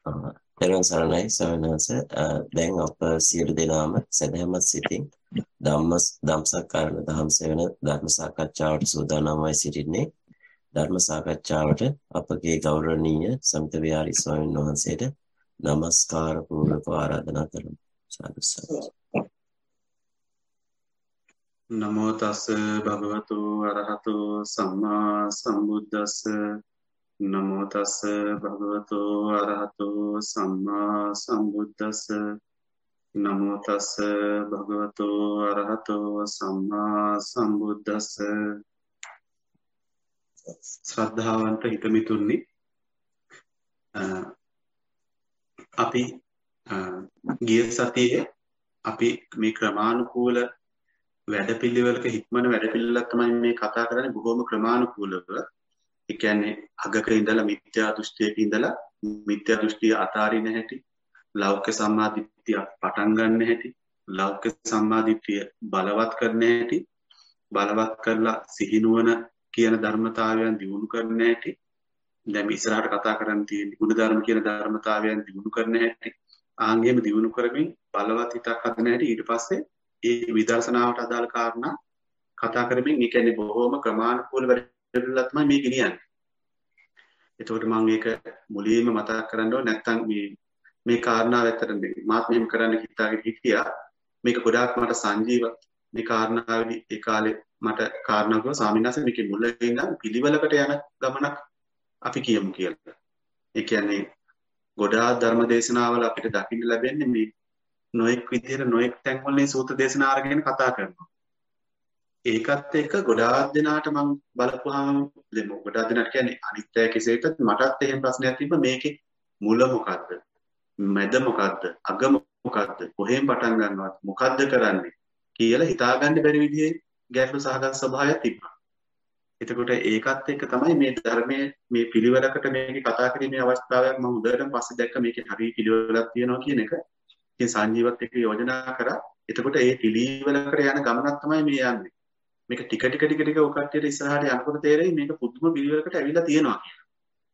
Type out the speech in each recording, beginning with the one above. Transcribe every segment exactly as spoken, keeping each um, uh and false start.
පෙරවන් සරණයි ස්වාමීන් වහන්සේ. අ, දැන් අප සියලු දෙනාම සදහැමත් සිතින් ධම්ම ධම්සක්කාරණ දහම් සෙවන ධර්ම සාකච්ඡාවට සූදානම් වී සිටින්නේ. ධර්ම සාකච්ඡාවට අපගේ ගෞරවනීය සමිත විහාරී ස්වාමීන් වහන්සේට নমස්කාර පූර්වක ආරාධනා කරමු. සාදු සාදු. නමෝ තස් භගවතු අරහතු සම්මා සම්බුද්දස්ස නමෝ තස් භගවතු අරහතු සම්මා සම්බුද්දස්ස නමෝ තස් භගවතු අරහතු සම්මා සම්බුද්දස්ස ශ්‍රද්ධාවන්ත හිතමිතුනි අපි ගිය සතියේ අපි මේ ක්‍රමානුකූල වැඩපිළිවෙලක හික්මන වැඩපිළිවෙලක් තමයි මේ කතා කරන්නේ බොහොම ක්‍රමානුකූලව. ඒ කියන්නේ අගක ඉඳලා මිත්‍යා දෘෂ්ටියක ඉඳලා මිත්‍යා දෘෂ්ටිය අතාරින හැටි, ලෞකික සම්මාදිට්ඨිය පටන් ගන්න හැටි, ලෞකික සම්මාදිට්ඨිය බලවත් කරන හැටි, බලවත් කරලා සිහිනුවන කියන ධර්මතාවයන් දියුණු කරන හැටි, දැන් මේ ඉස්සරහට කතා කරන්න තියෙන ගුණ ධර්ම කියන ධර්මතාවයන් දියුණු කරන හැටි, ආන්ගෙම දියුණු කරමින් බලවත් හිතක් හදන හැටි, ඊට පස්සේ ඒ විදර්ශනාවට අදාළ කාරණා කතා කරමින් ඒ කියන්නේ බොහොම ක්‍රමානුකූල වැඩපිළිවෙලක් තමයි මේ ගෙනියන්නේ. එතකොට මම මේක මුලින්ම මතක් කරන්න ඕනේ නැත්නම් මේ මේ කාරණාව ඇත්තටම මාත් මෙහෙම කරන්න හිතාගෙන හිටියා. මේක ගොඩාක් මට සංජීවත් මේ කාරණාවේදී ඒ කාලේ මට කාරණා කිව්වා ස්වාමීන් වහන්සේ මේකේ මුල ඉඳන් පිළිවෙලකට යන ගමනක් අපි කියමු කියලා. ඒ කියන්නේ ගොඩාක් ධර්ම දේශනාවල අපිට දකින්න ලැබෙන්නේ මේ නොඑක් විදිහට නොඑක් තැන්වල මේ සූත්‍ර දේශනා අරගෙන කතා කරනවා. ඒකත් එක්ක ගොඩාක් දෙනාට මම බලපුවාම දෙමු ගොඩාක් දෙනාට කියන්නේ අනිත්‍ය කෙසේද මටත් එහෙම ප්‍රශ්නයක් තිබ්බා මේකේ මුල මොකද්ද? මැද මොකද්ද? අග මොකද්ද? කොහෙන් පටන් ගන්නවද? මොකද්ද කරන්නේ කියලා හිතාගන්න බැරි විදිහේ ගැටලු සහගත ස්වභාවයක් තිබ්බා. එතකොට ඒකත් එක්ක තමයි මේ ධර්මයේ මේ පිළිවෙලකට මේක කතා කිරීමේ අවස්ථාවක් මම උදේටම පස්සේ දැක්ක මේකේ හරිය පිළිවෙලක් තියෙනවා කියන එක. ඉතින් සංජීවත් එක්ක යෝජනා කරා. එතකොට ඒ පිළිවෙලකට යන ගමනක් තමයි මේ යන්නේ. මේක ටික ටික ටික ටික ඔය කට්ටියට ඉස්සරහට යනකොට තේරෙයි මේක පුදුම පිළිවෙලකට ඇවිල්ලා තියෙනවා කියලා.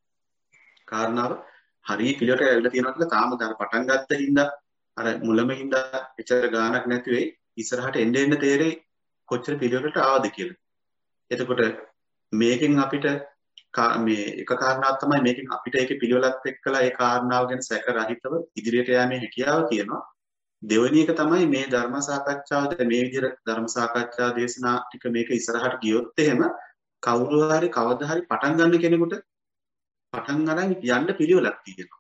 කාරණාව හරිය පිළිවෙලට ඇවිල්ලා තියෙනවා කියලා තාම දැන් පටන් ගත්ත හින්දා අර මුලම හින්දා එච්චර ගාණක් නැති වෙයි. ඉස්සරහට එන්න එන්න තේරෙයි කොච්චර පිළිවෙලකට ආවද කියලා. එතකොට මේකෙන් අපිට මේ එක කාරණාවක් තමයි මේකෙන් අපිට ඒකේ පිළිවෙලත් එක්කලා ඒ කාරණාව ගැන සැක රහිතව ඉදිරියට යෑමේ හැකියාව තියෙනවා. දෙවෙනි එක තමයි මේ ධර්ම සාකච්ඡාවද මේ විදිහට ධර්ම සාකච්ඡා දේශනා ටික මේක ඉස්සරහට ගියොත් එහෙම කවුරු හරි කවදා හරි පටන් ගන්න කෙනෙකුට පටන් අරන් යන්න පිළිවෙලක් තියෙනවා.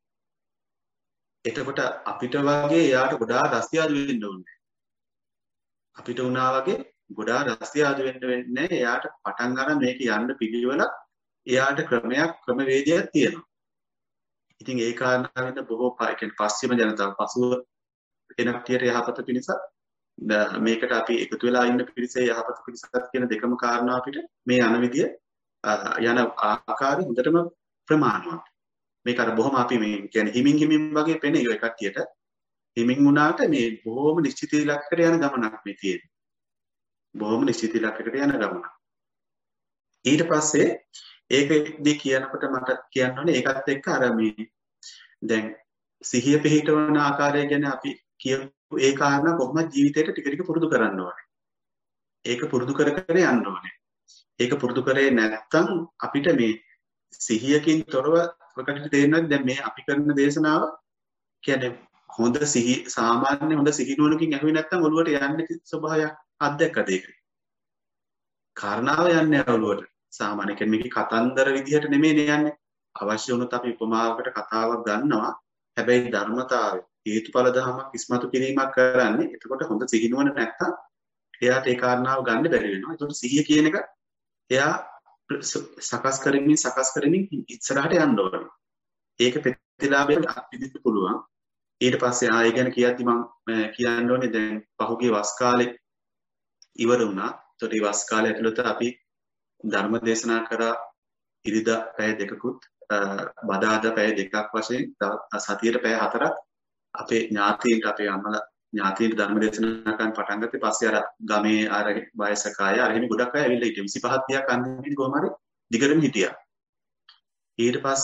එතකොට අපිට වගේ එයාට ගොඩාක් රස්තියාදු වෙන්න ඕනේ. අපිට උනා වගේ ගොඩාක් රස්තියාදු වෙන්න වෙන්නේ එයාට පටන් ගන්න මේක යන්න පිළිවෙලක් එයාට ක්‍රමයක් ක්‍රමවේදයක් තියෙනවා. ඉතින් ඒ කාරණාවෙන් බොහෝ පායකෙන් පස්සිම ජනතාව පසුව එන කටියට යහපත පිණිස මේකට අපි එකතු වෙලා ඉන්න පිරිසේ යහපත පිණිසත් කියන දෙකම කාරණා අපිට මේ යන විදිය යන ආකාරය හොඳටම ප්‍රමාණවත්. මේක අර බොහොම අපි මේ කියන්නේ හිමින් හිමින් වගේ පෙනේ ඒ කට්ටියට. හිමින් වුණාට මේ බොහොම නිශ්චිත ඉලක්කයකට යන ගමනක් මේ තියෙන්නේ. බොහොම නිශ්චිත ඉලක්කයකට යන ගමනක්. ඊට පස්සේ ඒකෙදි කියනකොට මට කියන්න ඕනේ ඒකත් එක්ක අර මේ දැන් සිහිය පිහිටවන ආකාරය ගැන අපි කියපු ඒ කාරණා කොහොමද ජීවිතේට ටික ටික පුරුදු කරන්න ඕනේ. ඒක පුරුදු කර කර යන්න ඕනේ. ඒක පුරුදු කරේ නැත්නම් අපිට මේ සිහියකින් තොරව ඔකට තේරෙනවා දැන් මේ අපි කරන දේශනාව කියන්නේ හොඳ සිහි සාමාන්‍ය හොඳ සිහිනුවණකින් ඇහුවේ නැත්නම් ඔළුවට යන්නේ ස්වභාවයක් අත්දැකද ඒක. කාරණාව යන්නේ ඔළුවට. සාමාන්‍ය කෙනෙක් කතන්දර විදිහට නෙමෙයි යන්නේ. අවශ්‍ය වුණොත් අපි උපමාවකට කතාවක් ගන්නවා. හැබැයි ධර්මතාවය හේතුඵල ධමයක් ඉස්මතු කිරීමක් කරන්නේ. එතකොට හොඳ සිහිනුවණ නැත්තම් එයාට ඒ කාරණාව ගන්න බැරි වෙනවා. ඒකට සිහිය කියන එක එයා සකස් කරමින් සකස් කරමින් ඉස්සරහට යන්න ඕනේ. ඒක ප්‍රතිලාභයෙන් අත්විඳින්න පුළුවන්. ඊට පස්සේ ආයෙ ගැන කියද්දි මම කියන්න ඕනේ දැන් පහුගිය වස් කාලේ ඉවර වුණා. ඒතකොට මේ වස් කාලය ඇතුළත අපි ධර්ම දේශනා කරා ඉරිදා පැය දෙකකුත් බදාදා පැය දෙකක් වශයෙන් සතියට පැය හතරක් අපේ ඥාතීන්ට අපේ අම්මලා ඥාතීන්ට ධර්ම දේශනා කරන්න පටන් ගත්තේ පස්සේ අර ගමේ අර වයසක අය අර එහෙම ගොඩක් අය ඇවිල්ලා හිටියා විසිපහක් තිහක් අන්තිමේදී කොහොම හරි දිගටම හිටියා ඊට පස්සේ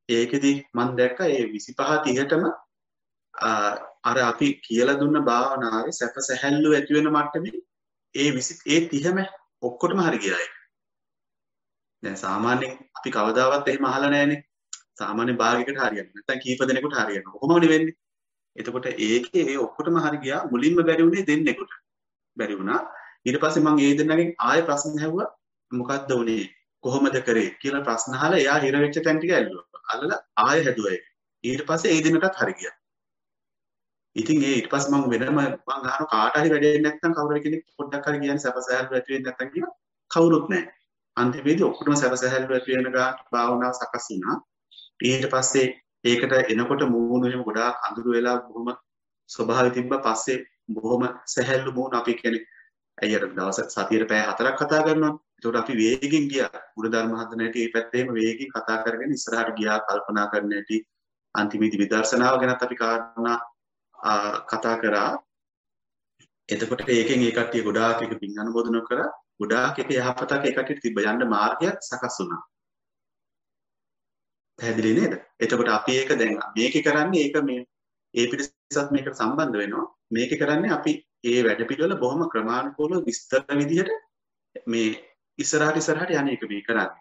ඒකෙදි මම දැක්කා ඒ විසිපහ තිහටම අර අපි කියලා දුන්න භාවනාවේ සැප සැහැල්ලු ඇති වෙන මට්ටමේ ඒ විසි ඒ තිහම ඔක්කොටම හරි ගියා ඒක. දැන් සාමාන්‍යයෙන් අපි කවදාවත් එහෙම අහලා නැහැනේ. සාමාන්‍ය භාගයකට හරියන්නේ නැත්නම් කීප දෙනෙකුට හරියනවා. කොහොමද වෙන්නේ? එතකොට ඒකේ ඒ ඔක්කොටම හරි ගියා. මුලින්ම බැරි වුණේ දෙන්නෙකුට. බැරි වුණා. ඊට පස්සේ මම ඒ දෙන්නගෙන් ආයෙ ප්‍රශ්න ඇහුවා. මොකද්ද උනේ? කොහොමද කරේ කියලා ප්‍රශ්න අහලා එයා හිර වෙච්ච තැන් ටික ඇල්ලුවා. අල්ලලා ආයෙ හැදුවා ඒක. ඊට පස්සේ ඒ දිනටත් හරි ගියා. ඉතින් ඒ ඊට පස්සේ මම වෙනම මම අහන කාට හරි වැඩේ නැත්නම් කවුරු කෙනෙක් පොඩ්ඩක් හරි කියන්නේ සැපසහැල්ලු ඇති වෙන්නේ නැත්නම් කියලා කවුරුත් නැහැ. අන්තිමේදී ඔක්කොටම සැපසහැල්ලු ඇති වෙන ගාන භාවනාව සකස් වුණා. ඊට පස්සේ ඒකට එනකොට මූණු එහෙම ගොඩාක් අඳුරු වෙලා බොහොම ස්වභාවය තිබ්බා. පස්සේ බොහොම සැහැල්ලු මූණ අපි කියන්නේ අයියට දවස් සතියේ පැය හතරක් කතා කරනවා. ඒකට අපි වේගෙන් ගියා. ගුණධර්ම හදන හැටි මේ පැත්තේම වේගෙන් කතා කරගෙන ඉස්සරහට ගියා කල්පනා කරන හැටි. අන්තිමේදී විදර්ශනාව ගැනත් අපි කාරණා කතා කරා. එතකොට ඒකෙන් ඒ කට්ටිය ගොඩාක් එක පින් අනුමෝදන කරා. ගොඩාක් එක යහපතක් ඒ කට්ටියට තිබ්බ යන්න මාර්ගයක් සකස් වුණා. පැහැදිලි නේද? එතකොට අපි ඒක දැන් මේකේ කරන්නේ ඒක මේ ඒ පිටසත් මේකට සම්බන්ධ වෙනවා. මේකේ කරන්නේ අපි ඒ වැඩ පිළිවෙල බොහොම ක්‍රමානුකූලව විස්තර විදිහට මේ ඉස්සරහට ඉස්සරහට යන එක මේ කරන්නේ.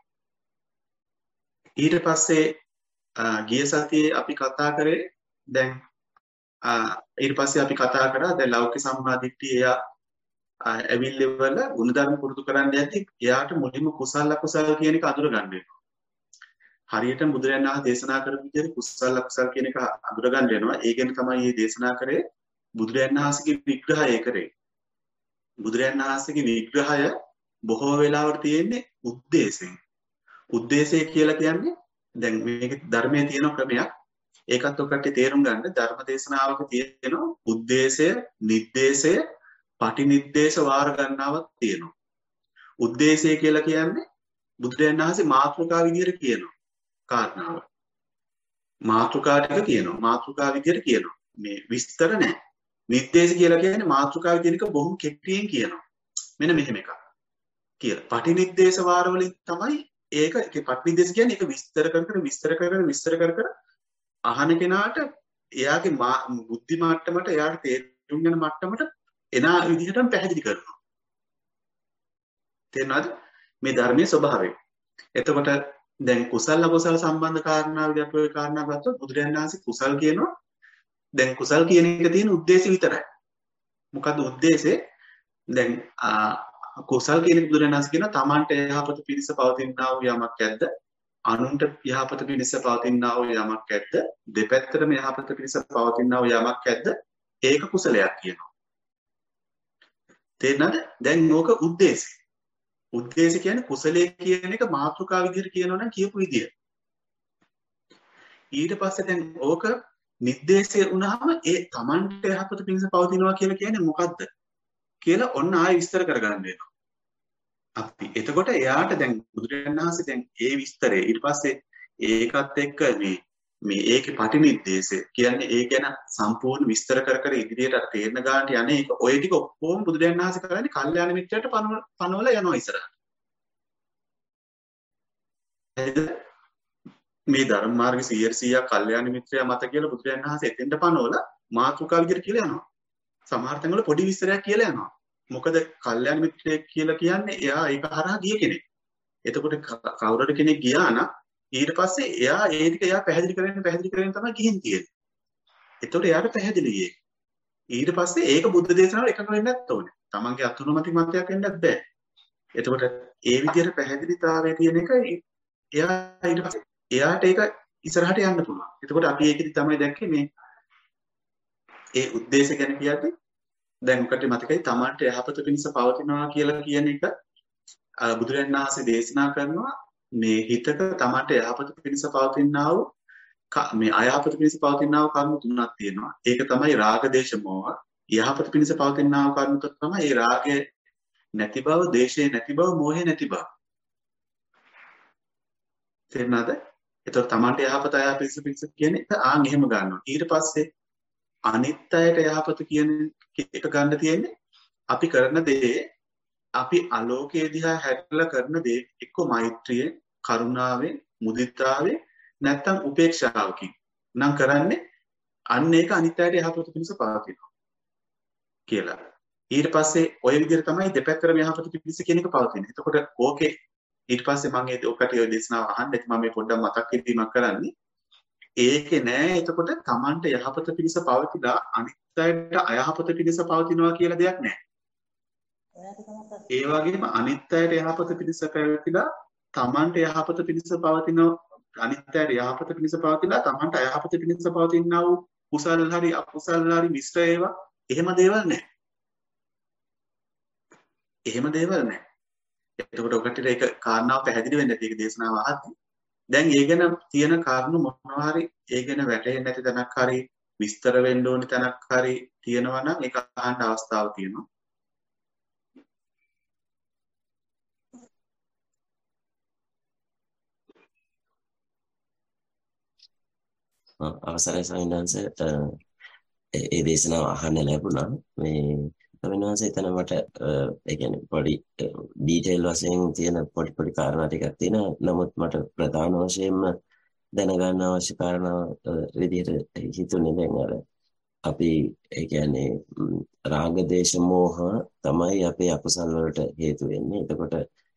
ඊට පස්සේ ගිය සතියේ අපි කතා කරේ දැන් ඊට පස්සේ අපි කතා කරා දැන් ලෞකික සම්මාදිට්ඨිය එයා ඇවිල්ලිවල ගුණධර්ම පුරුදු කරන්න යද්දි එයාට මුලින්ම කුසල අකුසල කියන එක අඳුර ගන්න වෙනවා. හරියටම බුදුරජාණන් වහන්සේ දේශනා කරපු විදිහට කුසල අකුසල කියන එක අඳුර ගන්න වෙනවා. ඒ ගැන තමයි මේ දේශනා කරේ බුදුරජාණන් වහන්සේගේ විග්‍රහය කරේ. බුදුරජාණන් වහන්සේගේ විග්‍රහය බොහෝ වෙලාවට තියෙන්නේ උද්දේශයෙන්. උද්දේශය කියලා කියන්නේ දැන් මේක ධර්මයේ තියෙන ක්‍රමයක්. ඒකත් ඔකට තේරුම් ගන්න ධර්ම දේශනාවක තියෙනවා උද්දේශය, නිද්දේශය, පටිනිද්දේශ වාර ගණනාවක් තියෙනවා. උද්දේශය කියලා කියන්නේ බුදුරජාණන් වහන්සේ මාතෘකා විදියට කියනවා කාරණාව. මාතෘකා ටික කියනවා. මාතෘකා විදියට කියනවා. මේ විස්තර නැහැ. නිද්දේශ කියලා කියන්නේ මාතෘකා විදියට බොහොම කෙටියෙන් කියනවා. මෙන්න මෙහෙම එකක් කියලා. පටිනිද්දේශ වාර වලින් තමයි ඒක ඒ පටිනිද්දේශ කියන්නේ ඒක විස්තර කර කර විස්තර කර කර විස්තර කර කර අහන කෙනාට එයාගේ බුද්ධි මට්ටමට එයාට තේරුම් ගන්න මට්ටමට එන විදිහටම පැහැදිලි කරනවා. තේරෙනවද? මේ ධර්මයේ ස්වභාවය. එතකොට දැන් කුසල අකුසල සම්බන්ධ කාරණා විදිහට අපි ওই කාරණා ගත්තොත් බුදුරජාණන් වහන්සේ කුසල් කියනවා. දැන් කුසල් කියන එක තියෙන ಉದ್ದೇಶය විතරයි. මොකද්ද ಉದ್ದೇಶය? දැන් කුසල් කියන බුදුරජාණන් වහන්සේ කියනවා තමන්ට යහපත පිණිස පවතිනා වූ යමක් ඇද්ද? අනුන්ට යහපත පිණිස පවතිනා වූ යමක් ඇද්ද? දෙපැත්තටම යහපත පිණිස පවතිනා වූ යමක් ඇද්ද? ඒක කුසලයක් කියනවා. තේරෙනවද? දැන් ඕක ಉದ್ದೇಶය. උද්දේශය කියන්නේ කුසලයේ කියන එක මාතෘකා විදිහට කියනවනම් කියපු විදිය. ඊට පස්සේ දැන් ඕක නිද්දේශය වුණාම ඒ Tamanට යහපත පිණිස පවතිනවා කියලා කියන්නේ මොකද්ද කියලා ඔන්න ආයෙ විස්තර කරගන්න වෙනවා. අපි එතකොට එයාට දැන් බුදුරජාණන් වහන්සේ දැන් ඒ විස්තරේ ඊට පස්සේ ඒකත් එක්ක මේ මේ ඒකේ පටිනිද්දේශය කියන්නේ ඒ ගැන සම්පූර්ණ විස්තර කර කර ඉදිරියට අර තේරන ගානට යන්නේ ඒක ඔය ටික ඔක්කොම බුදුරජාණන් වහන්සේ කරන්නේ කල්යාණ මිත්‍රයට පනවල යනවා ඉස්සරහට. මේ ධර්ම මාර්ගයේ සියයට සීයක් කල්යාණ මිත්‍රයා මත කියලා බුදුරජාණන් වහන්සේ එතෙන්ට පනවල මාතෘකා විදිහට කියලා යනවා. සමහර තැන්වල පොඩි විස්තරයක් කියලා යනවා. මොකද කල්යාණ මිත්‍රයෙක් කියලා කියන්නේ එයා ඒක හරහා ගිය කෙනෙක්. එතකොට කවුරුද කෙනෙක් ගියා නම් ඊට පස්සේ එයා ඒ ටික එයා පැහැදිලි කරගෙන පැහැදිලි කරගෙන තමයි ගිහින් තියෙන්නේ. එතකොට එයාට පැහැදිලි ගියේ. ඊට පස්සේ ඒක බුද්ධ දේශනාවල එකක වෙන්නත් ඕනේ. තමන්ගේ අතුරුමතික මතයක් වෙන්නත් බෑ. එතකොට ඒ විදිහට පැහැදිලිතාවය තියෙන එක එයා ඊට පස්සේ එයාට ඒක ඉස්සරහට යන්න පුළුවන්. එතකොට අපි ඒකෙදි තමයි දැක්කේ මේ ඒ ಉದ್ದೇಶ ගැන කියද්දි දැන් ඔකට මතකයි තමන්ට යහපත පිණිස පවතිනවා කියලා කියන එක බුදුරජාණන් වහන්සේ දේශනා කරනවා මේ හිතක තමන්ට යහපත පිණිස පවතිනා වූ මේ අයහපත පිණිස පවතිනා වූ කර්ම තුනක් තියෙනවා. ඒක තමයි රාග දේශ මොහ. යහපත පිණිස පවතිනා වූ කර්ම තුන තමයි ඒ රාගය නැති බව, දේශය නැති බව, මොහේ නැති බව. තේරුණාද? ඒතකොට තමන්ට යහපත අයහපත පිණිස කියන එක ආන් එහෙම ගන්නවා. ඊට පස්සේ අනිත් අයට යහපත කියන එක ගන්න තියෙන්නේ අපි කරන දේ අපි ආලෝකයේ දිහා හැරිලා කරන දේ එක්ක මෛත්‍රියෙන්, කරුණාවෙන්, මුදිතාවෙන් නැත්තම් උපේක්ෂාවකින් නම් කරන්නේ අන්න ඒක අනිත් අයට යහපත පිණිස පවතිනවා කියලා. ඊට පස්සේ ඔය විදිහට තමයි දෙපැත්තටම යහපත පිණිස කියන එක පවතින්නේ. එතකොට ඕකේ ඊට පස්සේ මම ඒ ඔකට ඔය දේශනාව අහන්න ඉතින් මම මේ පොඩ්ඩක් මතක් කිරීමක් කරන්නේ. ඒකේ නෑ එතකොට Tamanට යහපත පිණිස පවතිලා අනිත් අයට අයහපත පිණිස පවතිනවා කියලා දෙයක් නෑ. ඒ වගේම අනිත් අයට යහපත පිණිස පැවතිලා Tamanට යහපත පිණිස පවතින අනිත් අයට යහපත පිණිස පවතිලා Tamanට අයහපත පිණිස පවතිනා වූ කුසල හරි අකුසල හරි මිශ්‍ර ඒවා එහෙම දේවල් නෑ. එහෙම දේවල් නෑ. එතකොට ඔකට ඒක කාරණාව පැහැදිලි වෙන්න ඇති ඒක දේශනාව අහද්දී. දැන් ඒ ගැන තියෙන කාරණු මොනවා හරි ඒ ගැන වැටහෙන්නේ නැති තැනක් හරි විස්තර වෙන්න ඕනි තැනක් හරි තියෙනවා නම් ඒක අහන්න අවස්ථාවක් තියෙනවා. අවසරයි සවිනාංශ ඒ දේශනාව අහන්න ලැබුණා. මේ සවිනාංශ එතන මට ඒ කියන්නේ පොඩි ඩීටේල් වශයෙන් තියෙන පොඩි පොඩි කාරණා ටිකක් තියෙනවා. නමුත් මට ප්‍රධාන වශයෙන්ම දැනගන්න අවශ්‍ය කාරණා විදිහට හිතුනේ දැන් අර අපි ඒ කියන්නේ රාග දේශ මොහ තමයි අපේ අකුසල් වලට හේතු වෙන්නේ. එතකොට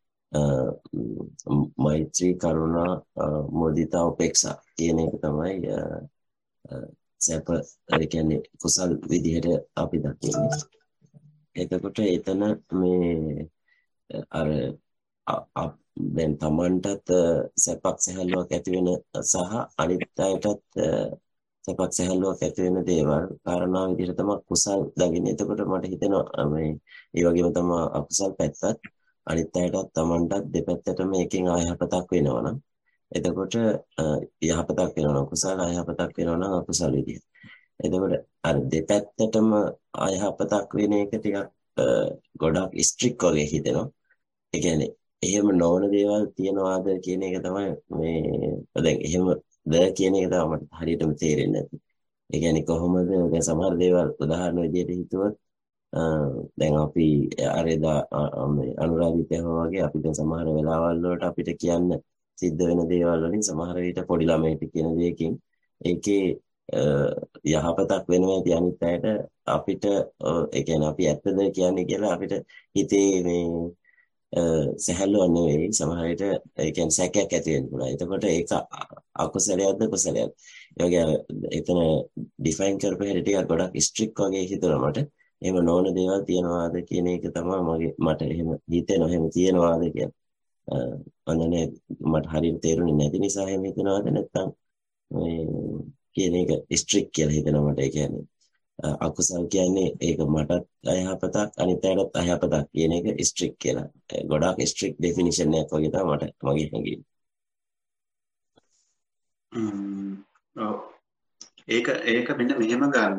මෛත්‍රී කරුණා මුදිතා උපේක්ෂා කියන එක තමයි සැප ඒ කියන්නේ කුසල් විදිහට අපි දකින්නේ. එතකොට එතන මේ අර දැන් Tamanටත් සැපක් සැහැල්ලුවක් ඇති වෙන සහ අනිත් අයටත් සැපක් සැහැල්ලුවක් ඇති වෙන දේවල් කාරණා විදිහට තමයි කුසල් දකින්නේ. එතකොට මට හිතෙනවා මේ ඒ වගේම තමයි අකුසල් පැත්තත් අනිත් අයටත් Tamanටත් දෙපැත්තටම එකෙන් ආයහපතක් වෙනවා නම් එතකොට යහපතක් වෙනවා නම් කුසල ආයහපතක් වෙනවා නම් අකුසල විදිහ. එතකොට අර දෙපැත්තටම ආයහපතක් වෙන එක ටිකක් ගොඩක් ස්ට්‍රික් වගේ හිතෙනවා. ඒ කියන්නේ එහෙම නොවන දේවල් තියනවාද කියන එක තමයි මේ දැන් එහෙම ද කියන එක තමයි මට හරියටම තේරෙන්නේ නැති. ඒ කියන්නේ කොහොමද දැන් සමහර දේවල් උදාහරණ විදිහට හිතුවොත් දැන් අපි අරේදා අනුරාධිතය වගේ අපි දැන් සමහර වෙලාවල් වලට අපිට කියන්න සිද්ධ වෙන දේවල් වලින් සමහර විට පොඩි ළමයිට කියන දෙයකින් ඒකේ යහපතක් වෙනවා ඇති අනිත් අයට අපිට ඒ කියන්නේ අපි ඇත්තද කියන්නේ කියලා අපිට හිතේ මේ සැහැල්ලුවක් නෙවෙයි සමහර විට ඒ කියන්නේ සැකයක් ඇති වෙන්න පුළුවන්. එතකොට ඒක අකුසලයක්ද කුසලයක්ද? ඒ වගේ එතන ඩිෆයින් කරපු හැටි ටිකක් ගොඩක් ස්ට්‍රික්ට් වගේ හිතුණා මට. එහෙම නොවන දේවල් තියනවාද කියන එක තමයි මගේ මට එහෙම හිතෙනවා එහෙම තියනවාද කියන. අනනේ මට හරියට තේරුනේ නැති නිසා එහෙම හිතනවාද නැත්නම් මේ කියන එක ස්ට්‍රික්ට් කියලා හිතනවා මට. ඒ කියන්නේ අකුසල් කියන්නේ ඒක මටත් අයහපතක් අනිත් අයටත් අයහපතක් කියන එක ස්ට්‍රික්ට් කියලා. ගොඩාක් ස්ට්‍රික්ට් ඩෙෆිනිෂන් එකක් වගේ තමයි මට මගේ හැඟීම. හ්ම් ඔව් ඒක ඒක මෙන්න මෙහෙම ගන්න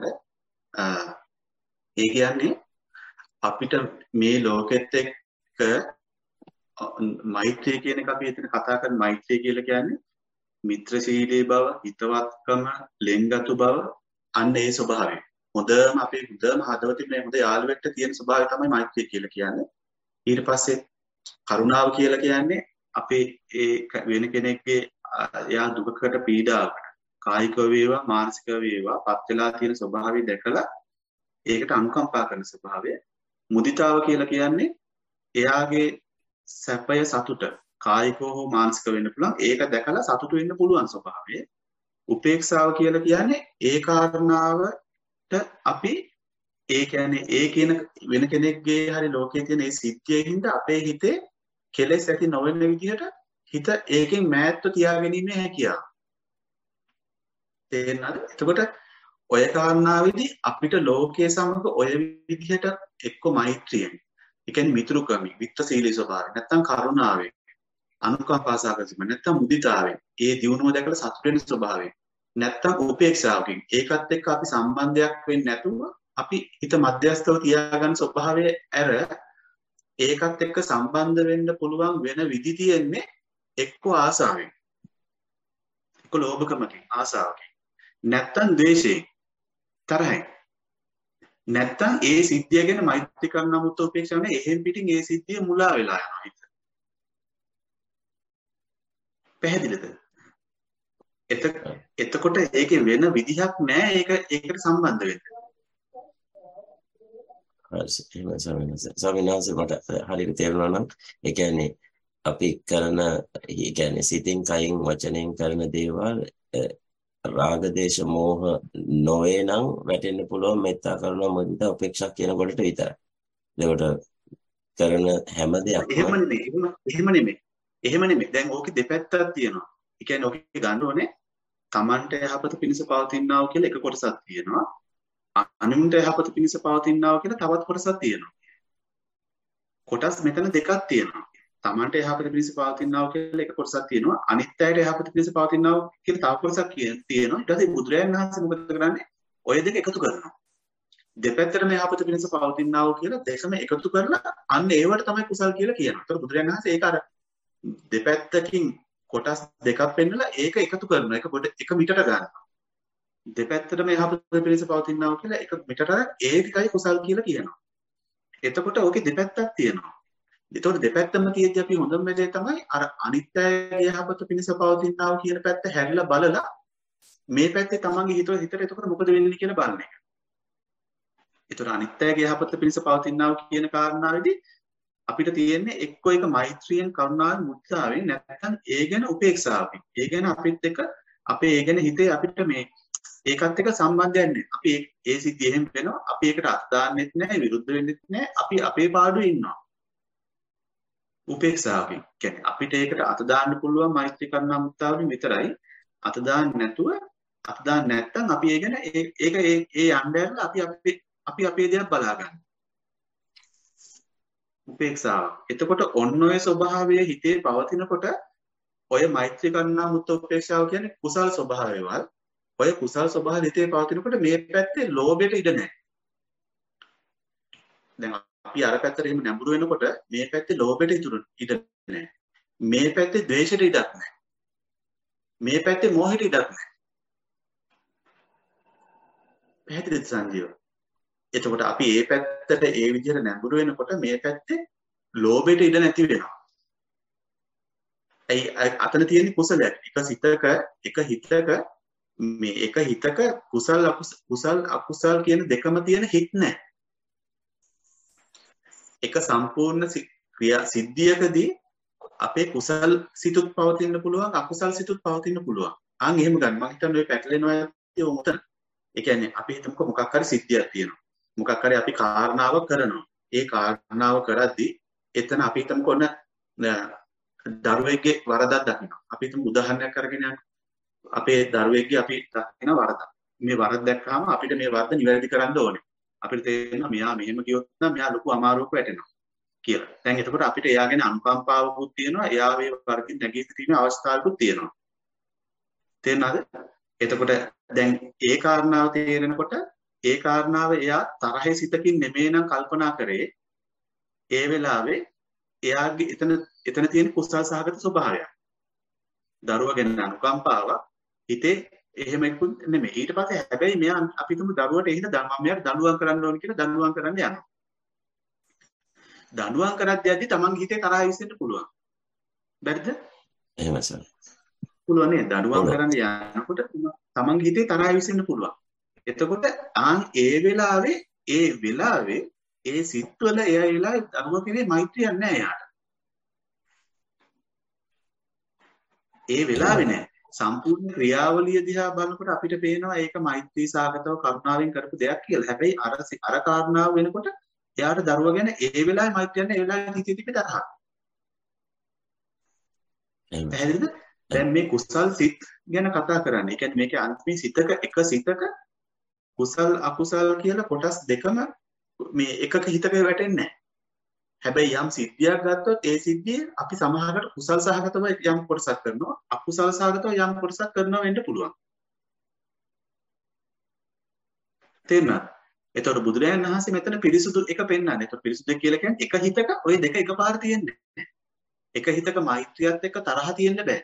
ඒ කියන්නේ අපිට මේ ලෝකෙත් එක්ක මෛත්‍රිය කියන එක අපි එතන කතා කරන මෛත්‍රිය කියලා කියන්නේ මිත්‍රශීලී බව, හිතවත්කම, ලෙන්ගතු බව අන්න ඒ ස්වභාවය. හොඳම අපේ හොඳම හදවතින් මේ හොඳ යාළුවෙක්ට තියෙන ස්වභාවය තමයි මෛත්‍රිය කියලා කියන්නේ. ඊට පස්සේ කරුණාව කියලා කියන්නේ අපේ ඒ වෙන කෙනෙක්ගේ යා දුකකට පීඩාවකට කායිකව වේවා මානසිකව වේවා පත් වෙලා තියෙන ස්වභාවය දැකලා ඒකට අනුකම්පා කරන ස්වභාවය. මුදිතාව කියලා කියන්නේ එයාගේ සැපය සතුට කායිකව හෝ මානසිකව වෙන්න පුළුවන්. ඒක දැකලා සතුටු වෙන්න පුළුවන් ස්වභාවය. උපේක්ෂාව කියලා කියන්නේ ඒ කාරණාවට අපි ඒ කියන්නේ ඒ කියන වෙන කෙනෙක්ගේ හරි ලෝකයේ තියෙන ඒ සිද්ධියින්ද අපේ හිතේ කෙලෙස් ඇති නොවන විදිහට හිත ඒකෙන් මෑත්ව තියාගැනීමේ හැකියාව. තේරෙනවද? එතකොට ඔය කාරණාවේදී අපිට ලෝකයේ සමග ඔය විදිහට එක්ක මෛත්‍රියෙන්, ඒ කියන්නේ මිතුරුකමින්, විත්‍රශීලී ස්වභාවයෙන්, නැත්නම් කරුණාවෙන්, අනුකම්පාසහගතව, නැත්නම් මුදිතාවෙන්, ඒ දියුණුව දැකලා සතුට වෙන ස්වභාවයෙන්, නැත්නම් උපේක්ෂාවකින් ඒකත් එක්ක අපි සම්බන්ධයක් වෙන්නේ නැතුව අපි හිත මධ්‍යස්ථව තියාගන්න ස්වභාවය ඇර ඒකත් එක්ක සම්බන්ධ වෙන්න පුළුවන් වෙන විදි තියෙන්නේ එක්ක ආසාවෙන්, එක්ක ලෝභකමකින්, ආසාවකින්, නැත්නම් ද්වේෂයෙන්, තරහෙන්, නැත්නම් ඒ සිද්ධිය ගැන මෛත්‍රී කරන නමුත් උපේක්ෂාව නේ එහෙන් පිටින් ඒ සිද්ධිය මුලා වෙලා යනවා හිත. පැහැදිලිද? එත එතකොට ඒකේ වෙන විදිහක් නෑ ඒක ඒකට සම්බන්ධ වෙන්න. හරි එහෙනම් ස්වාමීන් වහන්සේ ස්වාමීන් වහන්සේ මට හරියට තේරුණා නම් ඒ කියන්නේ අපි කරන ඒ කියන්නේ සිතින් කයින් වචනයෙන් කරන දේවල් රාග දේශ මොහ නොවේ නම් වැටෙන්න පුළුවන් මෙත්තා කරුණා මුදිතා උපේක්ෂා කියන කොටට විතරයි. ඒකට කරන හැම දෙයක්ම එහෙම නෙමෙයි. එහෙම නෙමෙයි. එහෙම නෙමෙයි. දැන් ඕකේ දෙපැත්තක් තියෙනවා. ඒ කියන්නේ ඕකේ ගන්න ඕනේ තමන්ට යහපත පිණිස පවතිනවා කියලා එක කොටසක් තියෙනවා. අනුන්ට යහපත පිණිස පවතිනවා කියලා තවත් කොටසක් තියෙනවා. කොටස් මෙතන දෙකක් තියෙනවා. තමන්ට යහපත පිණිස පවතිනවා කියලා එක කොටසක් තියෙනවා. අනිත් අයට යහපත පිණිස පවතිනවා කියලා තව කොටසක් තියෙනවා. ඊට පස්සේ බුදුරජාණන් වහන්සේ මොකද කරන්නේ? ඔය දෙක එකතු කරනවා. දෙපැත්තටම යහපත පිණිස පවතිනවා කියලා දෙකම එකතු කරලා අන්න ඒවට තමයි කුසල් කියලා කියනවා. ඒතර බුදුරජාණන් වහන්සේ ඒක අර දෙපැත්තකින් කොටස් දෙකක් පෙන්නලා ඒක එකතු කරනවා. එක කොට එක මිටට ගන්නවා. දෙපැත්තටම යහපත පිණිස පවතිනවා කියලා එක මිටට ඒකයි කුසල් කියලා කියනවා. එතකොට ඕකේ දෙපැත්තක් තියෙනවා. ඒතකොට දෙපැත්තම තියෙද්දි අපි හොඳම දේ තමයි අර අනිත්‍යය යහපත පිණිස පවතිනවා කියන පැත්ත හැරිලා බලලා මේ පැත්තේ තමන්ගේ හිත හිතට එතකොට මොකද වෙන්නේ කියලා බලන එක. ඒතර අනිත්‍යය යහපත පිණිස පවතිනවා කියන කාරණාවේදී අපිට තියෙන්නේ එක්ක එක මෛත්‍රියෙන් කරුණාවෙන් මුදිතාවෙන් නැත්නම් ඒ ගැන උපේක්ෂාවෙන්. ඒ ගැන අපිත් එක්ක අපේ ඒ ගැන හිතේ අපිට මේ ඒකත් එක්ක සම්බන්ධයක් නැහැ. අපි ඒ සිද්ධිය එහෙම වෙනවා. අපි ඒකට අත් දාන්නෙත් නැහැ, විරුද්ධ වෙන්නෙත් නැහැ. අපි අපේ පාඩුවේ ඉන්නවා. උපේක්ෂාවෙන්. කියන්නේ අපිට ඒකට අත දාන්න පුළුවන් මෛත්‍රී කරුණා මුදිතාවෙන් විතරයි. අත දාන්න නැතුව අත දාන්න නැත්නම් අපි ඒ ගැන ඒක ඒ ඒ යන්න අපි අපි අපි අපේ දේක් බලා ගන්න. උපේක්ෂාව. එතකොට ඔන්න ඔය ස්වභාවය හිතේ පවතිනකොට ඔය මෛත්‍රී කරුණා මුදිතා උපේක්ෂාව කියන්නේ කුසල් ස්වභාවයවල්. ඔය කුසල් ස්වභාවය හිතේ පවතිනකොට මේ පැත්තේ ලෝභයට ඉඩ නැහැ. දැන් අපි අර පැත්තට එහෙම නැඹුරු වෙනකොට මේ පැත්තේ ලෝභයට ඉතුරු ඉඩ නැහැ. මේ පැත්තේ ද්වේෂයට ඉඩක් නැහැ. මේ පැත්තේ මෝහයට ඉඩක් නැහැ. පැහැදිලිද සංජීව? එතකොට අපි මේ පැත්තට ඒ විදිහට නැඹුරු වෙනකොට මේ පැත්තේ ලෝභයට ඉඩ නැති වෙනවා. ඒ අතන තියෙන කුසලයක්. එක සිතක එක හිතක මේ එක හිතක කුසල් කුසල් අකුසල් කියන දෙකම තියෙන හිත් නැහැ. එක සම්පූර්ණ ක්‍රියා සිද්ධියකදී අපේ කුසල් සිතුත් පවතින්න පුළුවන් අකුසල් සිතුත් පවතින්න පුළුවන්. ආන් එහෙම ගන්න. මම හිතන්නේ ඔය පැටලෙනවා යන්නේ උතන. ඒ කියන්නේ අපි හිතමුකෝ මොකක් හරි සිද්ධියක් තියෙනවා. මොකක් හරි අපි කාරණාවක් කරනවා. ඒ කාරණාව කරද්දී එතන අපි හිතමුකෝ ඔන්න දරුවෙක්ගේ වරදක් දකිනවා. අපි හිතමු උදාහරණයක් අරගෙන යන්න. අපේ දරුවෙක්ගේ අපි දකින වරදක්. මේ වරද දැක්කම අපිට මේ වරද නිවැරදි කරන්න ඕනේ. අපිට තේරෙනවා මෙයා මෙහෙම කිව්වොත් නම් මෙයා ලොකු අමාරුවක වැටෙනවා කියලා. දැන් එතකොට අපිට එයා ගැන අනුකම්පාවකුත් තියෙනවා. එයා මේ වරදින් නැගී සිටීමේ අවස්ථාවකුත් තියෙනවා. තේරෙනවද? එතකොට දැන් ඒ කාරණාව තේරෙනකොට ඒ කාරණාව එයා තරහේ සිතකින් නෙමෙයි නම් කල්පනා කරේ. ඒ වෙලාවේ එයාගේ එතන එතන තියෙන කුසල් සහගත ස්වභාවයක්. දරුවා ගැන අනුකම්පාවක් හිතේ එහෙම එක්කුත් නෙමෙයි. ඊට පස්සේ හැබැයි මෙයා අපි තුමු දරුවට එහෙන මම මෙයාට දඬුවම් කරන්න ඕන කියලා දඬුවම් කරන්න යනවා. දඬුවම් කරද්දී යද්දි තමන්ගේ හිතේ තරහ විසින්න පුළුවන්. බැරිද? එහෙමයි සර්. පුළුවන් නේද? දඬුවම් කරන්න යනකොට තමන්ගේ හිතේ තරහ විසින්න පුළුවන්. එතකොට ආන් ඒ වෙලාවේ ඒ වෙලාවේ ඒ සිත්වල එයා වෙලාවේ දරුවා කෙරේ මෛත්‍රියක් නැහැ යාට. ඒ වෙලාවේ නෑ. සම්පූර්ණ ක්‍රියාවලිය දිහා බලනකොට අපිට පේනවා ඒක මෛත්‍රී සාගතව කරුණාවෙන් කරපු දෙයක් කියලා. හැබැයි අර අර කාරණාව වෙනකොට එයාට දරුවා ගැන ඒ වෙලාවේ මෛත්‍රියක් නෑ. ඒ වෙලාවේ හිතේ තිබෙ තරහක්. පැහැදිලිද? දැන් මේ කුසල් සිත් ගැන කතා කරන්නේ. ඒ කියන්නේ මේකේ අන්තිමේ සිතක එක සිතක කුසල් අකුසල් කියලා කොටස් දෙකම මේ එකක හිතක වැටෙන්නේ නැහැ. හැබැයි යම් සිද්ධියක් ගත්තොත් ඒ සිද්ධියේ අපි සමහරකට කුසල් සහගතව යම් කොටසක් කරනවා අකුසල් සහගතව යම් කොටසක් කරනවා වෙන්න පුළුවන්. තේරුණාද? එතකොට බුදුරජාණන් වහන්සේ මෙතන පිරිසුදු එක පෙන්නන්නේ. එතකොට පිරිසුදු කියලා කියන්නේ එක හිතක ওই දෙක එකපාර තියෙන්නේ නැහැ. එක හිතක මෛත්‍රියත් එක්ක තරහ තියෙන්න බෑ.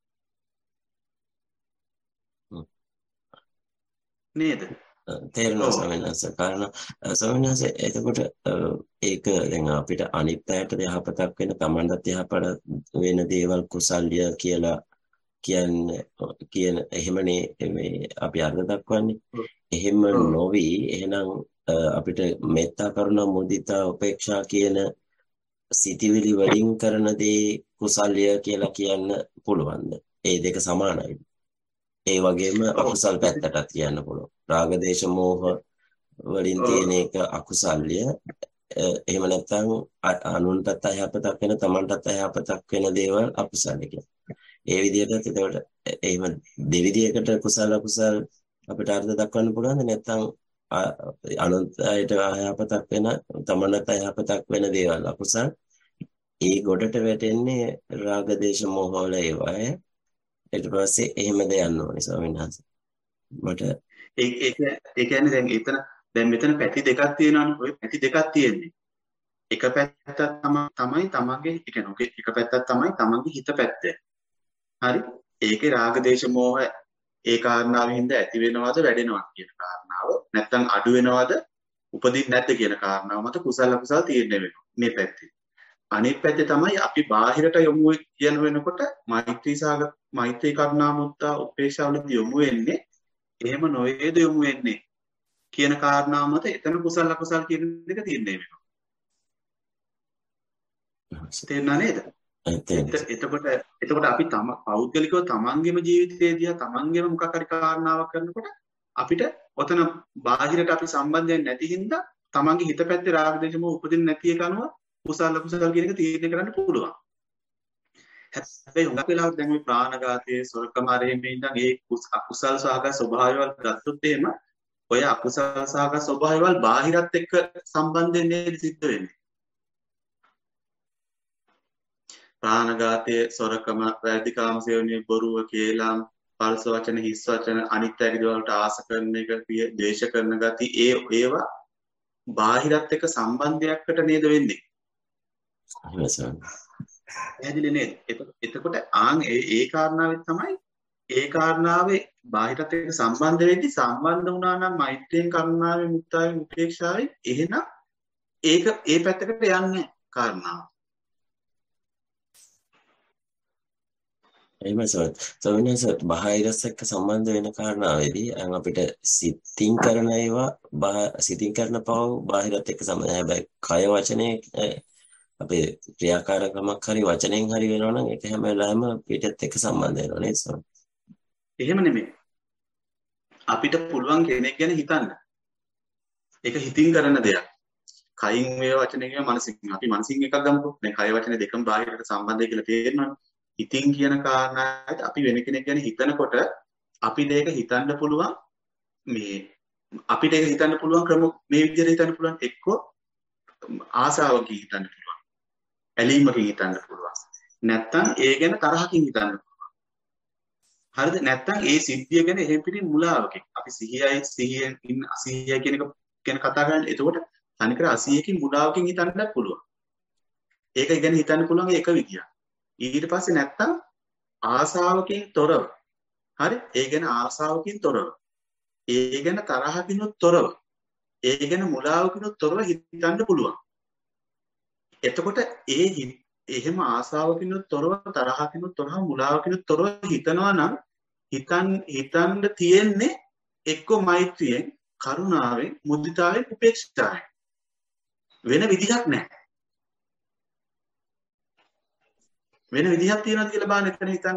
නේද? තේරෙනවා ස්වාමීන් වහන්සේ. කාරණා ස්වාමීන් වහන්සේ එතකොට ඒක දැන් අපිට අනිත් පැයට යහපතක් වෙන තමන්ටත් යහපත වෙන දේවල් කුසල්ය කියලා කියන්නේ කියන එහෙමනේ මේ අපි අර්ථ දක්වන්නේ. ඔව්. එහෙම ඔව්. නොවි එහෙනම් අපිට මෙත්තා කරුණා මුදිතා උපේක්ෂා කියන සිතිවිලි වලින් කරන දේ කුසල්ය කියලා කියන්න පුළුවන්ද? ඒ දෙක සමානයි. ඒ වගේම ඔව්. අකුසල් පැත්තටත් කියන්න පුළුවන්. රාග දේශ මොහ වලින් තියෙන එක අකුසල්ය. එහෙම නැත්නම් අනුන්ටත් අයහපතක් වෙන තමන්ටත් අයහපතක් වෙන දේවල් අකුසල්ය කියලා. ඒ විදිහට එතකොට එහෙම දෙවිදියකට කුසල අකුසල් අපිට අර්ථ දක්වන්න පුළුවන්ද? නැත්නම් අනුන්ට අයහපතක් වෙන තමන්ට අයහපතක් වෙන දේවල් අකුසල් ඒ ගොඩට වැටෙන්නේ රාග දේශ මොහ වල ඒවා. ඊට පස්සේ එහෙමද යන්න ඕනේ ස්වාමීන් වහන්සේ. මට ඒ ඒක ඒ කියන්නේ දැන් එතන දැන් මෙතන පැති දෙකක් තියෙනවානේ. ඔය පැති දෙකක් තියෙන්නේ. එක පැත්තක් තමයි තමන්ගේ ඒ කියන්නේ එක පැත්තක් තමයි තමන්ගේ හිත පැත්ත. හරි? ඒකේ රාග දේශ මොහ ඒ කාරණාවෙන්ද ඇති වෙනවද වැඩෙනවද කියන කාරණාව නැත්නම් අඩු වෙනවද උපදින්නේ නැද්ද කියන කාරණාව මත කුසල අකුසල තීරණය වෙනවා මේ පැත්තේ. අනිත් පැත්තේ තමයි අපි බාහිරට යොමු කියන වෙනකොට මෛත්‍රී සාගත මෛත්‍රී කරුණා මුත්තා උපේක්ෂා වලදී යොමු වෙන්නේ එහෙම නොවේද යොමු වෙන්නේ කියන කාරණාව මත එතන කුසල අකුසල කියන දෙක තීරණය වෙනවා. තේරුණා නේද? එතකොට එතකොට අපි තම පෞද්ගලිකව තමන්ගේම ජීවිතයේ දිහා තමන්ගේම මොකක් හරි කාරණාවක් කරනකොට අපිට ඔතන බාහිරට අපි සම්බන්ධයෙන් නැති හින්දා තමන්ගේ හිත පැත්තේ රාග දේශ මොහ උපදින්න නැති එක අනුව කුසල කුසල කියන එක තීරණය කරන්න පුළුවන්. හැබැයි හුඟක් වෙලාවට දැන් මේ ප්‍රාණඝාතයේ සොරකම ආරෙහිම ඉඳන් ඒ අකුසල් සහගත ස්වභාවයවල් ගත්තොත් එහෙම ඔය අකුසල් සහගත ස්වභාවයවල් බාහිරත් එක්ක සම්බන්ධයෙන් නේද සිද්ධ වෙන්නේ. ප්‍රාණඝාතයේ සොරකම වැරදිකාම සේවනයේ බොරුව කේලම් පල්ස වචන හිස් වචන අනිත් අයගේ දේවල්ට ආස කරන එක ද්වේෂ කරන ගති ඒ ඒවා බාහිරත් එක්ක සම්බන්ධයක්කට නේද වෙන්නේ. පැහැදිලි නේද? එතකොට ආන් ඒ ඒ කාරණාවෙත් තමයි ඒ කාරණාවේ බාහිරත් එක්ක සම්බන්ධ වෙද්දි සම්බන්ධ වුණා නම් මෛත්‍රියෙන් කරුණාවෙන් මුක්තාවෙන් උපේක්ෂාවෙන් එහෙනම් ඒක ඒ පැත්තකට යන්නේ කාරණාව. එහෙමයි සර්. සොවිනස බාහිරස් එක්ක සම්බන්ධ වෙන කාරණාවේදී අපිට සිතින් කරන ඒවා සිතින් කරන පව බාහිරත් එක්ක සම්බන්ධ. හැබැයි කය වචනේ අපේ ක්‍රියාකාරකමක් හරි වචනෙන් හරි වෙනවා නම් ඒක හැම වෙලාවෙම පිටත් එක්ක සම්බන්ධ වෙනවා නේද සර්? එහෙම නෙමෙයි. අපිට පුළුවන් කෙනෙක් ගැන හිතන්න. ඒක හිතින් කරන දෙයක්. කයින් වේ වචනෙන් වේ මනසින්. අපි මනසින් එකක් ගමුකෝ. දැන් කය වචනේ දෙකම බාහිරට සම්බන්ධයි කියලා තේරෙනවනේ. හිතින් කියන කාරණාවට අපි වෙන කෙනෙක් ගැන හිතනකොට අපිට ඒක හිතන්න පුළුවන් මේ අපිට ඒක හිතන්න පුළුවන් ක්‍රම මේ විදිහට හිතන්න පුළුවන් එක්කෝ ආසාවකින් හිතන්න පුළුවන් ඇලීමකින් හිතන්න පුළුවන් නැත්තම් ඒ ගැන තරහකින් හිතන්න පුළුවන් හරිද නැත්තම් ඒ සිද්ධිය ගැන එහෙම් පිටින් මුලාවකින් අපි සිහියයි සිහියෙන් ඉන්න අසිහියයි කියන එක ගැන කතා කරන්නේ එතකොට තනිකර අසිහියකින් මුලාවකින් හිතන්නත් පුළුවන් ඒක ගැන හිතන්න පුළුවන් ඒක විදියක් ඊට පස්සේ නැත්තම් ආසාවකින් තොරව හරි ඒ ගැන ආසාවකින් තොරව ඒ ගැන තරහකිනුත් තොරව ඒ ගැන මුලාවකිනුත් තොරව හිතන්න පුළුවන් එතකොට ඒ එහෙම ආසාවකිනුත් තොරව තරහකිනුත් තොරව මුලාවකිනුත් තොරව හිතනවා නම් හිතන් හිතන්න තියෙන්නේ එක්ක මෛත්‍රියෙන් කරුණාවෙන් මුදිතාවෙන් උපේක්ෂාවෙන් වෙන විදිහක් නැහැ වෙන විදිහක් තියෙනවද කියලා බලන්න එතන හිතන්න.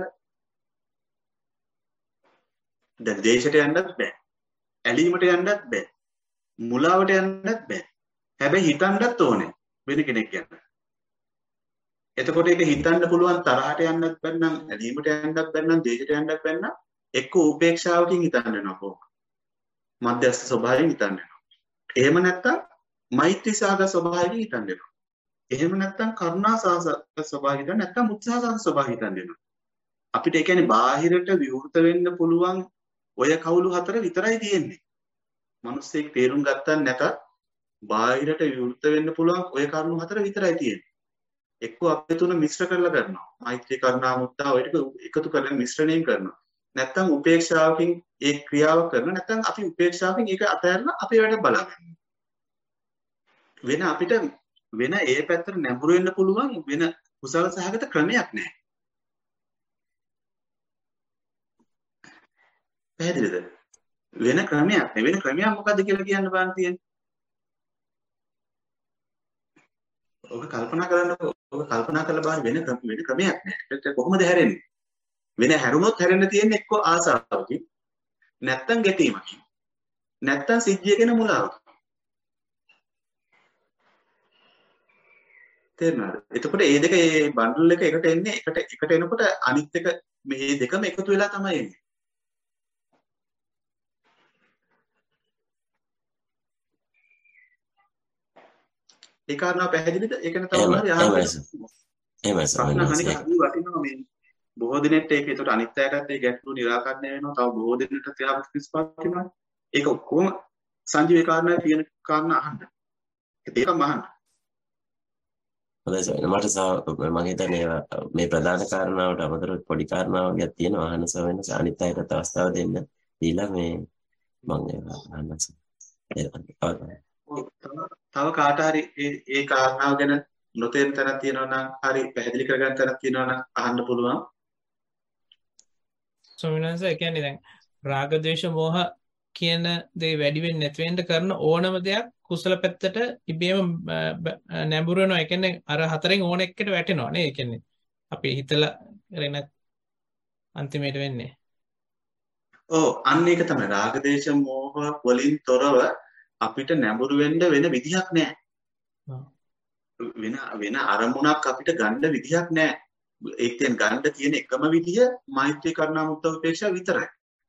දැන් දේශයට යන්නත් බෑ. ඇලීමට යන්නත් බෑ. මුලාවට යන්නත් බෑ. හැබැයි හිතන්නත් ඕනේ වෙන කෙනෙක් ගැන. එතකොට ඒක හිතන්න පුළුවන් තරහට යන්නත් බැන්නම්, ඇලීමට යන්නත් බැන්නම්, දේශයට යන්නත් බැන්නම් එක්ක උපේක්ෂාවකින් හිතන්න වෙනවා කොහොමද? මධ්‍යස්ථ ස්වභාවයෙන් හිතන්න වෙනවා. එහෙම නැත්තම් මෛත්‍රී සාගත ස්වභාවයෙන් හිතන්න වෙනවා. එහෙම නැත්තම් කරුණා සාගත ස්වභාවයෙන් හිතන්න නැත්තම් මුත්‍සා සාගත ස්වභාවයෙන් හිතන්න වෙනවා. අපිට ඒ කියන්නේ බාහිරට විවෘත වෙන්න පුළුවන් ඔය කවුළු හතර විතරයි තියෙන්නේ. මිනිස්සෙක් තේරුම් ගත්තන් නැතත් බාහිරට විවෘත වෙන්න පුළුවන් ඔය කරුණු හතර විතරයි තියෙන්නේ. එක්කෝ අපේ තුන මිශ්‍ර කරලා කරනවා. මෛත්‍රී කරුණා මුත්තා ඔය ටික එකතු කරගෙන මිශ්‍රණයෙන් කරනවා. නැත්තම් උපේක්ෂාවකින් ඒ ක්‍රියාව කරනවා. නැත්තම් අපි උපේක්ෂාවකින් ඒක අතහැරලා අපේ වැඩ බලන්න. වෙන අපිට වෙන ඒ පැත්තට නැඹුරු වෙන්න පුළුවන් වෙන කුසල සහගත ක්‍රමයක් නැහැ. පැහැදිලිද? වෙන ක්‍රමයක් නේ. වෙන ක්‍රමයක් මොකද්ද කියලා කියන්න බෑන් තියෙන්නේ. ඔබ කල්පනා කරන්නකො. ඔබ කල්පනා කරලා බලන්න වෙන වෙන ක්‍රමයක් නෑ. ඒක කොහොමද හැරෙන්නේ? වෙන හැරුණොත් හැරෙන්න තියෙන්නේ එක්ක ආසාවකින්, නැත්තම් ගැටීමකින්, නැත්තම් සිද්ධිය ගැන මුලාවකින්. තේරුණාද? එතකොට මේ දෙක මේ බන්ඩල් එක එකට එන්නේ එකට එකට එනකොට අනිත් එක මේ දෙකම එකතු වෙලා තමයි එන්නේ. ඒ කාරණා පැහැදිලිද? ඒක නේ තව හරි අහන්න. එහෙමයි සර්. ප්‍රශ්න අහන්නේ හරි වටිනවා මේ බොහෝ දිනෙට ඒක ඒකට අනිත් අයටත් ඒ ගැටලු निराකරණය වෙනවා. තව බොහෝ දිනෙට ත්‍යාග කිස්පාක් වෙනවා. ඒක ඔක්කොම සංජීව ඒ කාරණා කියන කාරණා අහන්න. ඒකම අහන්න. හොඳයි සර්. මට සහ මම හිතන්නේ මේ ප්‍රධාන කාරණාවට අමතරව පොඩි කාරණාවක් තියෙනවා අහන්න සර් වෙනස අනිත් අයටත් අවස්ථාව දෙන්න. දීලා මේ මම අහන්න සර්. තව කාට හරි ඒ ඒ කාරණාව ගැන නොතේරෙන තැනක් තියෙනවා නම් හරි පැහැදිලි කරගන්න තැනක් තියෙනවා නම් අහන්න පුළුවන්. ස්වාමීන් වහන්සේ කියන්නේ දැන් රාග ද්වේෂ මෝහ කියන දේ වැඩි වෙන්නේ නැති වෙන්න කරන ඕනම දෙයක් කුසල පැත්තට ඉබේම නැඹුරු වෙනවා. ඒ කියන්නේ අර හතරෙන් ඕන එකකට වැටෙනවා නේ. ඒ කියන්නේ අපි හිතලා කරන අන්තිමයට වෙන්නේ. ඔව් අන්න ඒක තමයි රාග ද්වේෂ මෝහ වලින් තොරව අපිට නැඹුරු වෙන්න වෙන විදිහක් නැහැ. වෙන වෙන අරමුණක් අපිට ගන්න විදිහක් නැහැ. ඒක දැන් ගන්න තියෙන එකම විදිහ මෛත්‍රී කරුණා මුක්ත උපේක්ෂා විතරයි.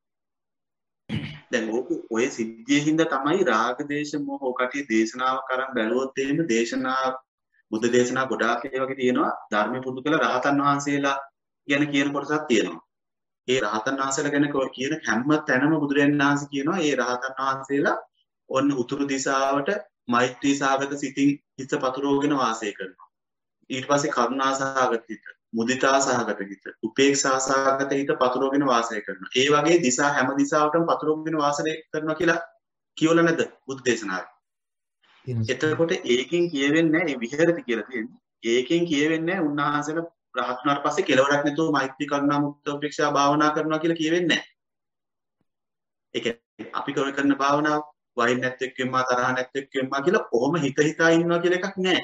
දැන් ඕක ඔය සිද්ධියේ හින්දා තමයි රාග දේශ මොහ ඔකටි දේශනාව කරන් බැලුවොත් එහෙම දේශනා බුද්ධ දේශනා ගොඩාක් ඒ වගේ තියෙනවා ධර්ම පුරුදු කළ රහතන් වහන්සේලා ගැන කියන කොටසක් තියෙනවා. ඒ රහතන් වහන්සේලා ගැන කියන හැම තැනම බුදුරජාණන් වහන්සේ කියනවා ඒ රහතන් වහන්සේලා ඔන්න උතුරු දිශාවට මෛත්‍රී සාගත සිතින් හිත පතුරවගෙන වාසය කරනවා. ඊට පස්සේ කරුණා සාගත හිත, මුදිතා සාගත හිත, උපේක්ෂා සාගත හිත පතුරවගෙන වාසය කරනවා. ඒ වගේ දිශා හැම දිශාවටම පතුරවගෙන වාසය කරනවා කියලා කියවල නැද්ද බුද්ධ දේශනාවේ? එතකොට ඒකෙන් කියවෙන්නේ නැහැ මේ විහෙරති කියලා තියෙන්නේ. ඒකෙන් කියවෙන්නේ නැහැ උන්වහන්සේලා රහත් වුණාට පස්සේ කෙලවරක් නැතුව මෛත්‍රී කරුණා මුක්ත උපේක්ෂා භාවනා කරනවා කියලා කියවෙන්නේ නැහැ. ඒ කියන්නේ අපි කරන භාවනාව වයින් නැත් එක්කෙම්මා තරහ නැත් එක්කෙම්මා කියලා කොහොම හිත හිතා ඉන්නවා කියලා එකක් නැහැ.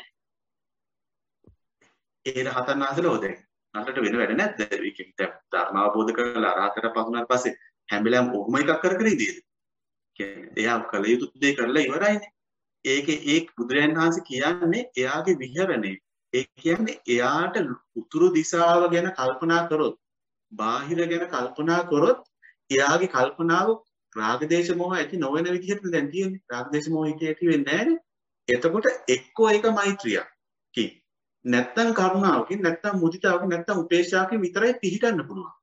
ඒ රහතන් වහන්සේලා ඔතෙන් නටට වෙන වැඩ නැද්ද? ඒකෙන් දැන් ධර්ම අවබෝධ කරලා රහතට පසුනාට පස්සේ හැම වෙලාවෙම ඔහොම එකක් කර කර ඉඳීද? කියන්නේ එයා කල යුතු දේ කරලා ඉවරයිනේ. ඒකේ ඒ බුදුරයන් වහන්සේ කියන්නේ එයාගේ විහරණේ. ඒ කියන්නේ එයාට උතුරු දිශාව ගැන කල්පනා කරොත්, බාහිර ගැන කල්පනා කරොත් එයාගේ කල්පනාව රාග දේශ මොහ ඇති නොවන විදිහට දැන් තියෙන්නේ. රාග දේශ මොහ හිතේ ඇති වෙන්නේ නැහැනේ. එතකොට එක්කෝ ඒක මෛත්‍රියක් කි. නැත්තම් කරුණාවකින්, නැත්තම් මුදිතාවකින්, නැත්තම් උපේක්ෂාවකින් විතරයි පිහිටන්න පුළුවන්.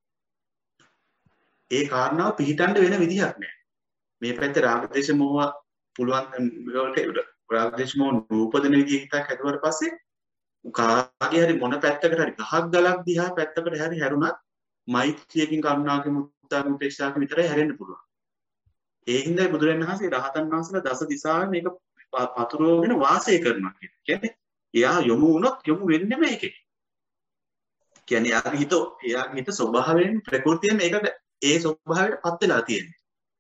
ඒ කාරණාව පිහිටන්න වෙන විදිහක් නැහැ. මේ පැත්තේ රාග දේශ මොහ පුළුවන් වලට රාග දේශ මොහ නූපදින විදිහ හිතක් හැදුවාට පස්සේ කාගේ හරි මොන පැත්තකට හරි ගහක් ගලක් දිහා පැත්තකට හරි හැරුණත් මෛත්‍රියකින් කරුණාවකින් මුදිතාවකින් උපේක්ෂාවකින් විතරයි හැරෙන්න පුළුවන්. ඒ හින්දා බුදුරජාණන් වහන්සේ රහතන් වහන්සේලා දස දිශාවෙන් මේක පතුරවගෙන වාසය කරනවා කියන්නේ. එයා යොමු වුණොත් යොමු වෙන්නේ මේකේ. කියන්නේ එයාගේ හිත එයාගේ හිත ස්වභාවයෙන් ප්‍රകൃතියෙන් මේකට ඒ ස්වභාවයට පත් වෙලා තියෙන්නේ.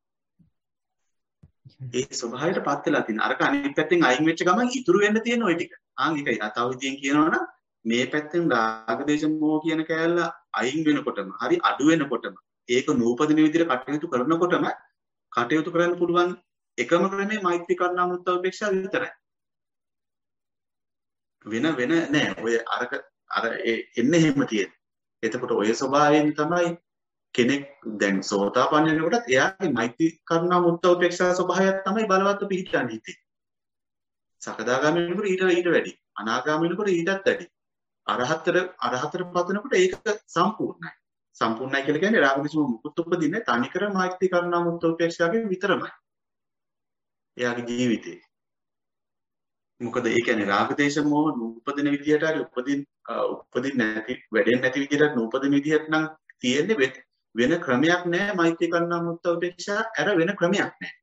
ඒ ස්වභාවයට පත් වෙලා තියෙන. අරක අනිත් පැත්තෙන් අයින් වෙච්ච ගමන් ඉතුරු වෙන්න තියෙන ওই ටික. ආන් ඒකයි. තව විදියෙන් කියනවනම් මේ පැත්තෙන් රාග දේශ මොහ කියන කෑල්ල අයින් වෙනකොටම හරි අඩු වෙනකොටම ඒක නූපදින විදිහට කටයුතු කරනකොටම කටයුතු කරන්න පුළුවන් එකම ක්‍රමය මෛත්‍රී කරුණා මුදිතා උපේක්ෂා විතරයි. වෙන වෙන නෑ. ඔය අරක අර එන්නේ එහෙම තියෙන්නේ. එතකොට ඔය ස්වභාවයෙන් තමයි කෙනෙක් දැන් සෝතාපන්න වෙනකොටත් එයාගේ මෛත්‍රී කරුණා මුදිතා උපේක්ෂා ස්වභාවයක් තමයි බලවත් පිහිටන්නේ හිතේ. සකදාගාමී වෙනකොට ඊට ඊට වැඩි. අනාගාමී වෙනකොට ඊටත් වැඩි. අරහතර අරහතර පතනකොට ඒක සම්පූර්ණයි. සම්පූර්ණයි කියලා කියන්නේ රාග දේශ මොහ මුකුත් උපදින්නේ තනිකර මෛත්‍රී කරුණා මුදිතා උපේක්ෂාවෙන් විතරමයි. එයාගේ ජීවිතේ. මොකද ඒ කියන්නේ රාග දේශ මොහ නූපදින විදිහට හරි උපදින් උපදින් නැති වැඩෙන්නේ නැති විදිහට නූපදින විදිහට නම් තියෙන්නේ වෙන ක්‍රමයක් නැහැ මෛත්‍රී කරුණා මුදිතා උපේක්ෂා අර වෙන ක්‍රමයක් නැහැ.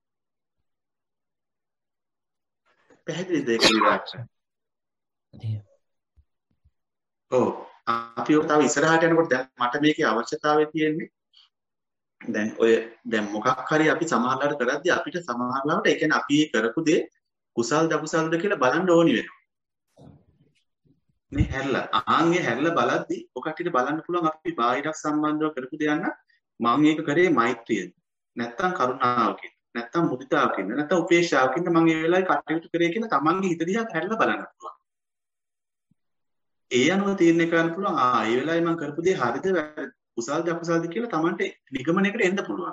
පැහැදිලිද ඒක විරාක්ෂ? ඔව් අපි ඔය තව ඉස්සරහට යනකොට දැන් මට මේකේ අවශ්‍යතාවය තියෙන්නේ දැන් ඔය දැන් මොකක් හරි අපි සමහරවල්ලාට කරද්දී අපිට සමහරවල්ලාට ඒ කියන්නේ අපි කරපු දේ කුසල් දකුසල්ද කියලා බලන්න ඕනි වෙනවා. මේ හැරලා ආන්ගේ හැරලා බලද්දී ඔකටිට බලන්න පුළුවන් අපි බාහිරක් සම්බන්ධව කරපු දේ යන මම ඒක කරේ මෛත්‍රියෙන්. නැත්තම් කරුණාවකින්. නැත්තම් මුදිතාවකින්. නැත්තම් උපේක්ෂාවකින් මම මේ වෙලාවේ කටයුතු කරේ කියලා තමන්ගේ හිත දිහා හැරලා බලන්න පුළුවන්. ඒ අනුව තීරණය කරන්න පුළුවන් ආ මේ වෙලාවේ මම කරපු දේ හරිද වැරදිද කුසල්ද අකුසල්ද කියලා තමන්ට නිගමනයකට එන්න පුළුවන්.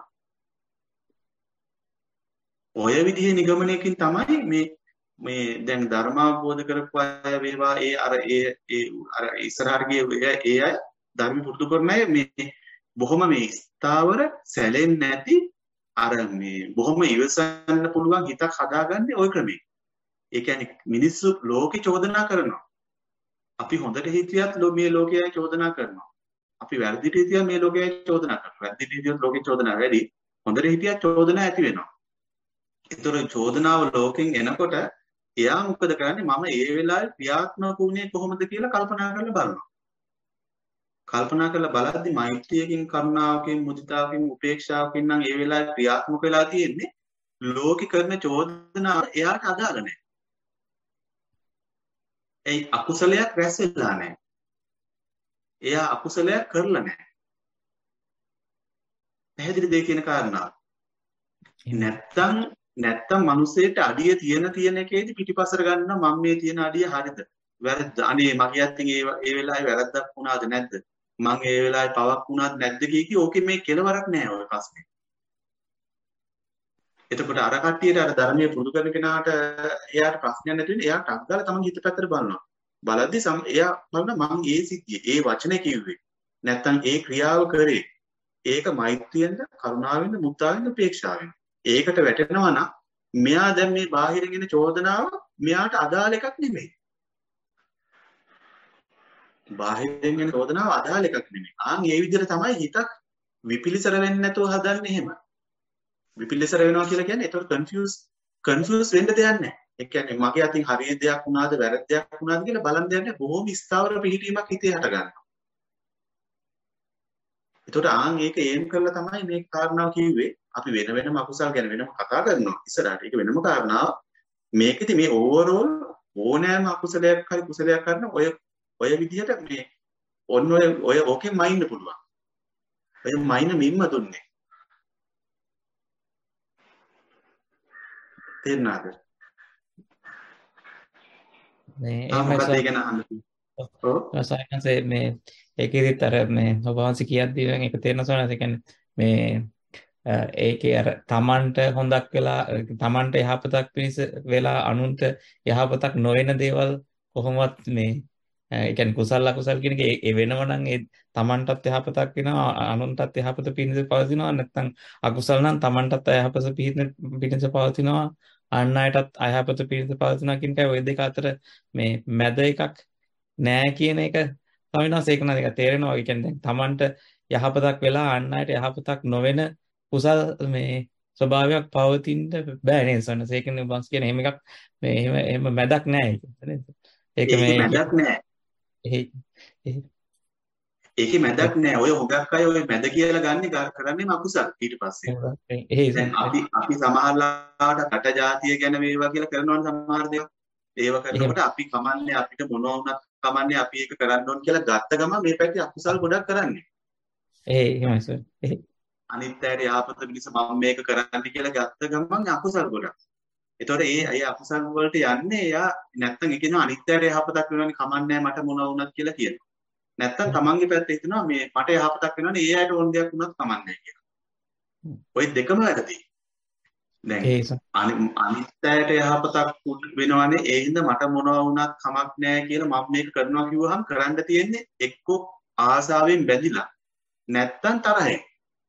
ඔය විදිහේ නිගමනයකින් තමයි මේ මේ දැන් ධර්ම අවබෝධ කරපු අය වේවා ඒ අර ඒ ඒ අර ඉස්සරහට ගියේ ඒ අය ධර්ම පුරුදු කරන අය මේ බොහොම මේ ස්ථාවර සැලෙන්නේ නැති අර මේ බොහොම ඉවසන්න පුළුවන් හිතක් හදාගන්නේ ওই ක්‍රමයෙන්. ඒ කියන්නේ මිනිස්සු ලෝකේ චෝදනා කරනවා. අපි හොඳට හිතියත් මේ ලෝකයයි චෝදනා කරනවා. අපි වැරදිට හිතියත් මේ ලෝකයයි චෝදනා කරනවා. වැරදිට හිතියත් ලෝකේ චෝදනා වැඩි. හොඳට හිතියත් චෝදනා ඇති වෙනවා. ඒතර චෝදනාව ලෝකෙන් එනකොට එයා මොකද කරන්නේ මම ඒ වෙලාවේ ක්‍රියාත්මක වුණේ කොහොමද කියලා කල්පනා කරලා බලනවා. කල්පනා කරලා බලද්දි මෛත්‍රියකින් කරුණාවකින් මුදිතාවකින් උපේක්ෂාවකින් නම් ඒ වෙලාවේ ක්‍රියාත්මක වෙලා තියෙන්නේ ලෝකේ කරන චෝදනාව එයාට අදාළ නැහැ. ඒ අකුසලයක් රැස් වෙලා නැහැ. එයා අකුසලයක් කරලා නැහැ. පැහැදිලි දෙය කියන කාරණාව. නැත්තම් නැත්තම් මිනිස්සෙට අඩිය තියෙන තියෙන එකේදී පිටිපස්සට ගන්නවා මම මේ තියෙන අඩිය හරිද වැරද්ද අනේ මගේ අතින් ඒ ඒ වෙලාවේ වැරද්දක් වුණාද නැද්ද මං ඒ වෙලාවේ පවක් වුණාද නැද්ද කිය කී ඕකේ මේ කෙලවරක් නැහැ ඔය ප්‍රශ්නේ. එතකොට අර කට්ටියට අර ධර්මයේ පුරුදු කරන කෙනාට එයාට ප්‍රශ්නයක් නැති වෙන්නේ එයාට අක්දාලා තමන් හිත පැත්තට බලනවා. බලද්දි එයා බලනවා මං ඒ සිද්ධිය ඒ වචනේ කිව්වේ නැත්තම් ඒ ක්‍රියාව කරේ ඒක මෛත්‍රියෙන්ද කරුණාවෙන්ද මුදිතාවෙන්ද උපේක්ෂාවෙන්ද ඒකට වැටෙනවා නම් මෙයා දැන් මේ බාහිරින් එන චෝදනාව මෙයාට අදාළ එකක් නෙමෙයි. බාහිරින් එන චෝදනාව අදාළ එකක් නෙමෙයි. ආන් මේ විදිහට තමයි හිතක් විපිලිසර වෙන්නේ නැතුව හදන්නේ එහෙම. විපිලිසර වෙනවා කියලා කියන්නේ ඒතකොට කන්ෆියුස් කන්ෆියුස් වෙන්න දෙයක් නැහැ. ඒ කියන්නේ මගේ අතින් හරිය දෙයක් වුණාද වැරදි දෙයක් වුණාද කියලා බලන් දෙයක් නැහැ. බොහොම ස්ථාවර පිහිටීමක් හිතේ හට ගන්නවා. ඒතකොට ආන් ඒක ඒම් කරලා තමයි මේ කාරණාව කිව්වේ. අපි වෙන වෙනම අකුසල් ගැන වෙනම කතා කරනවා ඉස්සරහට. ඒක වෙනම කාරණාවක්. මේකෙදි මේ ඕවරෝල් ඕනෑම අකුසලයක් හරි කුසලයක් කරන ඔය ඔය විදිහට මේ ඔන්න ඔය ඔය ඕකෙන් මයින්න පුළුවන්. ඔය මයින මිම්ම දුන්නේ. තේරුණාද? මේ මොකක්ද ඒ ගැන අහන්නේ? ඔව්. සායනසේ මේ ඒකෙදිත් අර මේ ඔබ වහන්සේ කියද්දී දැන් ඒක තේරෙනවා ඒ කියන්නේ මේ ඒකේ අර තමන්ට හොඳක් වෙලා තමන්ට යහපතක් පිණිස වෙලා අනුන්ට යහපතක් නොවන දේවල් කොහොමවත් මේ ඒ කියන්නේ කුසල අකුසල කියන එක ඒ වෙනව නම් ඒ තමන්ටත් යහපතක් වෙනවා අනුන්ටත් යහපත පිණිස පවතිනවා නැත්නම් අකුසල නම් තමන්ටත් යහපත පිණිස පවතිනවා අන් අයටත් අයහපත පිණිස පවතිනවා කියන එකයි ওই දෙක අතර මේ මැද එකක් නෑ කියන එක සමිනාස ඒක නේද තේරෙනවා. ඒ කියන්නේ තමන්ට යහපතක් වෙලා අන් අයට යහපතක් නොවන කුසල් මේ ස්වභාවයක් පවතින්න බෑ නේද සන්නස ඒකනේ බස් කියන එහෙම එකක් මේ එහෙම එහෙම මැදක් නෑ ඒක නේද ඒක මේ මැදක් නෑ එහේ ඒකේ මැදක් නෑ ඔය හුඟක් අය ඔය මැද කියලා ගන්නේ කරන්නේම අකුසල් ඊට පස්සේ එහේ දැන් අපි අපි සමහරලාට කට ජාතිය ගැන වේවා කියලා කරනවනේ සමහර දේවල් ඒව කරනකොට අපි කමන්නේ අපිට මොනවා වුණත් කමන්නේ අපි ඒක කරන්න ඕන කියලා ගත්ත ගමන් මේ පැත්තේ අකුසල් ගොඩක් කරන්නේ එහේ එහෙමයි සර් එහේ අනිත් අයට යහපත පිණිස මම මේක කරන්න කියලා ගත්ත ගමන් අකුසල් ගොඩක්. ඒතකොට ඒ අය අකුසල් වලට යන්නේ එයා නැත්තම් ඒ කියනවා අනිත් අයට යහපතක් වෙනවනේ කමන්නේ මට මොනවා වුණත් කියලා කියනවා. නැත්තම් තමන්ගේ පැත්තේ හිතනවා මේ මට යහපතක් වෙනවනේ ඒ අයට ඕන දෙයක් වුණත් කමන්නේ කියලා. ওই දෙකම වැරදි. දැන් අනිත් අයට යහපතක් වෙනවනේ ඒ හින්දා මට මොනවා වුණත් කමක් නැහැ කියලා මම මේක කරනවා කිව්වහම කරන්න තියෙන්නේ එක්කෝ ආසාවෙන් බැඳිලා නැත්තම් තරහෙන්.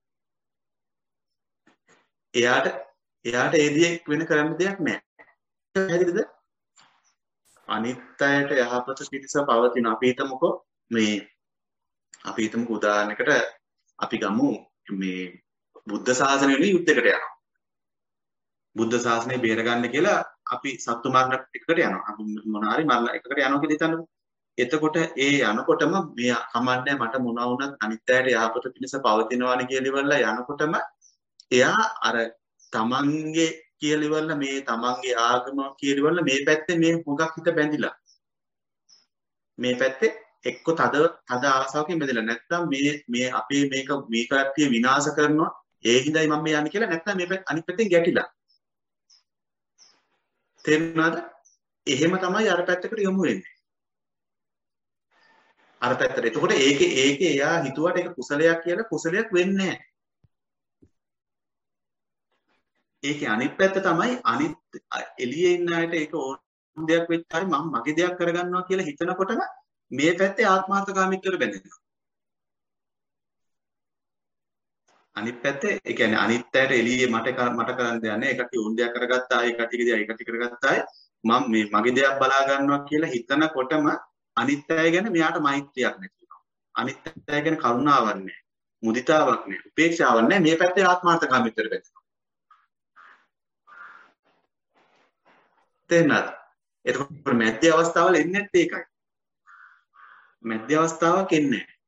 එයාට එයාට ඒ දේ වෙන කරන්න දෙයක් නැහැ. පැහැදිලිද? අනිත් අයට යහපත පිටස පවතින අපි හිතමුකෝ මේ අපි හිතමුකෝ උදාහරණයකට අපි ගමු මේ බුද්ධ ශාසනයෙ යුද්ධයකට යනවා. බුද්ධ ශාසනය බේරගන්න කියලා අපි සත්තු මරණ එකකට යනවා. අපි මොනාරි මරණ එකකට යනවා කියලා හිතන්නකෝ. එතකොට ඒ යනකොටම මේ කමන්නේ මට මොනවා වුණත් අනිත් අයට යහපත පිණිස පවතිනවානේ කියලා ඉවරලා යනකොටම එයා අර තමන්ගේ කියලා ඉවරලා මේ තමන්ගේ ආගම කියලා ඉවරලා මේ පැත්තේ මේ මොකක් හිත බැඳිලා මේ පැත්තේ එක්ක තද තද ආසාවකින් බැඳිලා නැත්නම් මේ මේ අපේ මේක මේ කට්ටිය විනාශ කරනවා ඒ හිඳයි මම මේ යන්නේ කියලා නැත්නම් මේ පැත්ත අනිත් පැත්තෙන් ගැටිලා තේරුණාද එහෙම තමයි අර පැත්තකට යමු වෙන්නේ අර පැත්තට. එතකොට ඒකේ ඒකේ එයා හිතුවට ඒක කුසලයක් කියලා කුසලයක් වෙන්නේ නැහැ. ඒකේ අනිත් පැත්ත තමයි අනිත් එළියේ ඉන්න අයට ඒක ඕන දෙයක් වෙච්ච හරි මම මගේ දෙයක් කරගන්නවා කියලා හිතනකොටම මේ පැත්තේ ආත්මාර්ථකාමීත්වයට බැඳෙනවා. අනිත් පැත්තේ ඒ කියන්නේ අනිත් අයට එළියේ මට මට කරන්න දෙයක් නැහැ. ඒකට ඕන දෙයක් කරගත්තා, ඒකට ටික දෙයක් ඒකට කරගත්තා. මම මේ මගේ දෙයක් බලා ගන්නවා කියලා හිතනකොටම අනිත් අය ගැන මෙයාට මෛත්‍රියක් නැති වෙනවා. අනිත් අය ගැන කරුණාවක් නැහැ. මුදිතාවක් නැහැ. උපේක්ෂාවක් නැහැ. මේ පැත්තේ ආත්මාර්ථකාමීත්වයට බැඳෙනවා. තේරුණාද? එතකොට මැද්දේ අවස්ථාවල එන්නේ නැත්තේ ඒකයි. මැද්දේ අවස්ථාවක් එන්නේ නැහැ.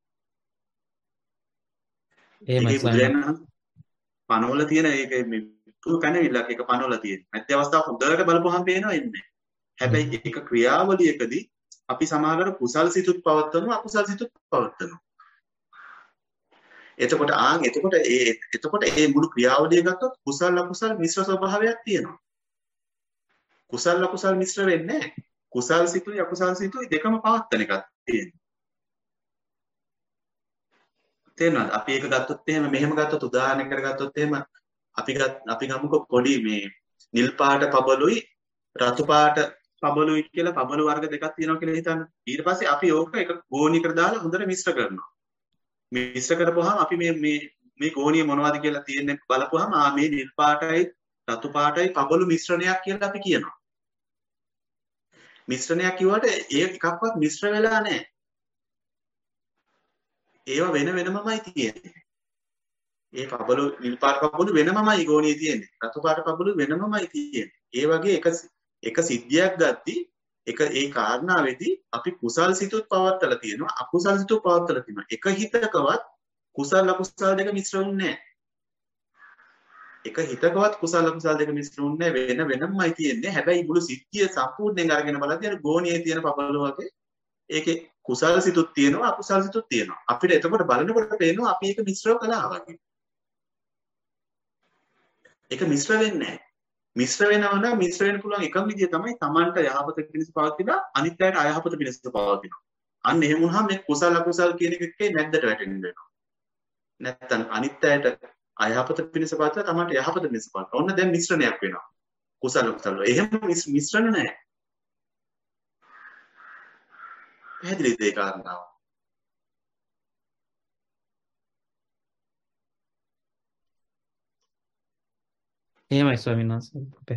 එහෙමයි සර්. පනවල තියෙන ඒක මේ තුන් කණවිල්ලක් එක පනවල තියෙන. මැද්දේ අවස්ථාව හොඳට බලපුවහම පේනවා එන්නේ. හැබැයි ඒක ක්‍රියාවලියකදී අපි සමානව කුසල් සිතුත් පවත්වනවා අකුසල් සිතුත් පවත්වනවා. එතකොට ආන් එතකොට ඒ එතකොට ඒ මුළු ක්‍රියාවලිය ගත්තොත් කුසල් අකුසල් මිශ්‍ර ස්වභාවයක් තියෙනවා. කුසල් අකුසල් මිශ්‍ර වෙන්නේ නැහැ. කුසල් සිතුයි අකුසල් සිතුයි දෙකම පවත්වන එකක් තියෙනවා. තේරෙනවද? අපි ඒක ගත්තොත් එහෙම මෙහෙම ගත්තොත් උදාහරණයකට ගත්තොත් එහෙම අපි අපි ගමුකෝ පොඩි මේ නිල් පාට පබළුයි රතු පාට පබළුයි කියලා පබළු වර්ග දෙකක් තියෙනවා කියලා හිතන්න. ඊට පස්සේ අපි ඕක එක ගෝණියකට දාලා හොඳට මිශ්‍ර කරනවා. මිශ්‍ර කරපුවාම අපි මේ මේ මේ ගෝණිය මොනවද කියලා තියෙන්නේ බලපුවාම ආ මේ නිල් පාටයි රතු පාටයි පබළු මිශ්‍රණයක් කියලා අපි කියනවා. මිශ්‍රණයක් කිව්වට ඒ එකක්වත් මිශ්‍ර වෙලා නැහැ. ඒවා වෙන වෙනමමයි තියෙන්නේ. ඒ පබළු නිල් පාට පබළු වෙනමමයි ගෝණියේ තියෙන්නේ. රතු පාට පබළු වෙනමමයි තියෙන්නේ. ඒ වගේ එක එක සිද්ධියක් ගද්දී එක ඒ කාරණාවේදී අපි කුසල් සිතුත් පවත්තලා තියෙනවා අකුසල් සිතුත් පවත්තලා තියෙනවා. එක හිතකවත් කුසල අකුසල දෙක මිශ්‍ර වුන්නේ නැහැ. එක හිතකවත් කුසල අකුසල දෙක මිශ්‍ර වුන්නේ වෙන වෙනමයි තියෙන්නේ. හැබැයි මුළු සිද්ධිය සම්පූර්ණයෙන් අරගෙන බලද්දී අර ගෝණියේ තියෙන පබළු වගේ ඒකේ කුසල් සිතුත් තියෙනවා අකුසල් සිතුත් තියෙනවා. අපිට එතකොට බලනකොට පේනවා අපි ඒක මිශ්‍රව කළා වගේ. ඒක මිශ්‍ර වෙන්නේ නැහැ. මිශ්‍ර වෙනවා නම් මිශ්‍ර වෙන්න පුළුවන් එකම විදිය තමයි Tamanට යහපත පිණිස පවතිනවා අනිත් අයට අයහපත පිණිස පවතිනවා. අන්න එහෙම වුණාම මේ කුසල අකුසල කියන එකේ නැද්දට වැටෙන්න වෙනවා. නැත්තම් අනිත් අයට අයහපත පිණිස පවතිනවා Tamanට යහපත පිණිස පවතිනවා. ඔන්න දැන් මිශ්‍රණයක් වෙනවා. කුසල අකුසල. එහෙම මිශ්‍රණ නැහැ. පැහැදිලිද ඒ කාරණාව? එහෙමයි ස්වාමීන් වහන්සේ.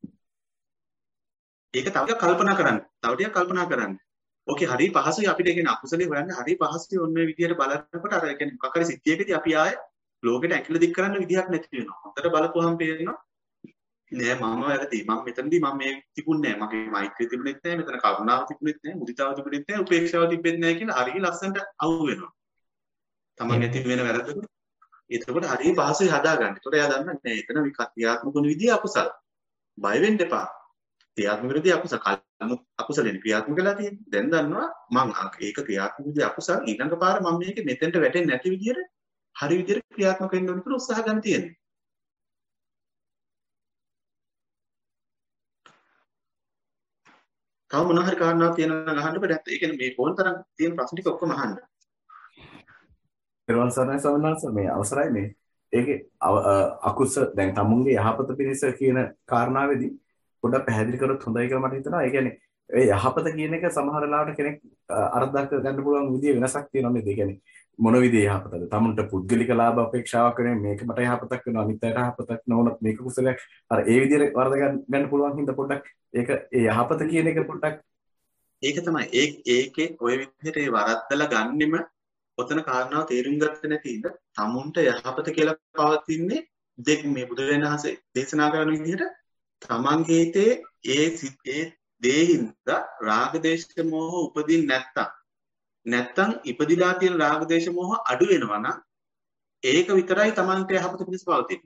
ඒක තව ටිකක් කල්පනා කරන්න. තව ටිකක් කල්පනා කරන්න. ඕකේ හරි පහසුයි අපිට කියන අකුසලේ හොයන්න හරි පහසුයි ඔන්න ඔය විදිහට බලනකොට අර කියන්නේ මොකක් හරි සිද්ධියකදී අපි ආයේ ලෝකෙට ඇකිලි දික් කරන්න විදිහක් නැති වෙනවා. හොඳට බලපුවහම පේනවා නෑ මම වැරදි. මම මෙතනදී මම මේ තිබුණේ නෑ. මගේ මෛත්‍රිය තිබුණෙත් නෑ. මෙතන කරුණාව තිබුණෙත් නෑ. මුදිතාව තිබුණෙත් නෑ. උපේක්ෂාව තිබෙන්නේ නෑ කියලා හරිය ලස්සනට අහු වෙනවා. තමන් ඇති වෙන වැරද්දක. එතකොට හරිය පහසුයි හදාගන්න. ඒතකොට එයා දන්නා නෑ එතන වික්‍රියාත්මක වුණ විදිය අකුසල. බය වෙන්න එපා. ක්‍රියාත්මක විදිය අකුසල. කලින් අකුසලෙන් ක්‍රියාත්මක වෙලා තියෙන්නේ. දැන් දන්නවා මම ඒක ක්‍රියාත්මක විදිය අකුසල ඊළඟ පාර මම මේක මෙතෙන්ට වැටෙන්නේ නැති විදියට හරි විදියට ක්‍රියාත්මක වෙන්න ඕන කියලා උත්සාහ ගන්න තියෙනවා. තව මොනවා හරි කාරණාවක් තියෙනවා නම් අහන්න බෑ. නැත්නම් ඒ කියන්නේ මේ ෆෝන් තරම් තියෙන ප්‍රශ්න ටික ඔක්කොම අහන්න. පෙරවන් සරණයි ස්වාමීන් වහන්සේ මේ අවසරයි මේ ඒකේ අකුස දැන් තමුන්ගේ යහපත පිණිස කියන කාරණාවේදී පොඩ්ඩක් පැහැදිලි කරොත් හොඳයි කියලා මට හිතෙනවා. ඒ කියන්නේ ඒ යහපත කියන එක සමහර වෙලාවට කෙනෙක් අර්ථයක් ගන්න පුළුවන් විදිය වෙනසක් තියෙනවා නේද? ඒ කියන්නේ මොන විදිහේ යහපතද? තමුන්ට පුද්ගලික ලාභ අපේක්ෂාවක් වෙන මේක මට යහපතක් වෙනවා අනිත් අයට යහපතක් නොවුනත් මේක කුසලයක්. අර ඒ විදිහට වර්ධ ගන්න පුළුවන් හින්දා පොඩ්ඩක් ඒක ඒ යහපත කියන එක පොඩ්ඩක් ඒක තමයි ඒ ඒකේ ඔය විදිහට ඒ වරද්දලා ගන්නෙම ඔතන කාරණාව තේරුම් ගත්තේ නැති ඉඳ තමුන්ට යහපත කියලා පවතින්නේ දෙක් මේ බුදුරජාණන් වහන්සේ දේශනා කරන විදිහට තමන්ගේ හිතේ ඒ ඒ දේහින්දා රාග දේශ මොහ උපදින්න නැත්තම් නැත්තම් ඉපදිලා තියෙන රාග දේශ මොහ අඩු වෙනවා නම් ඒක විතරයි Tamanට යහපත පිණිස පවතින්නේ.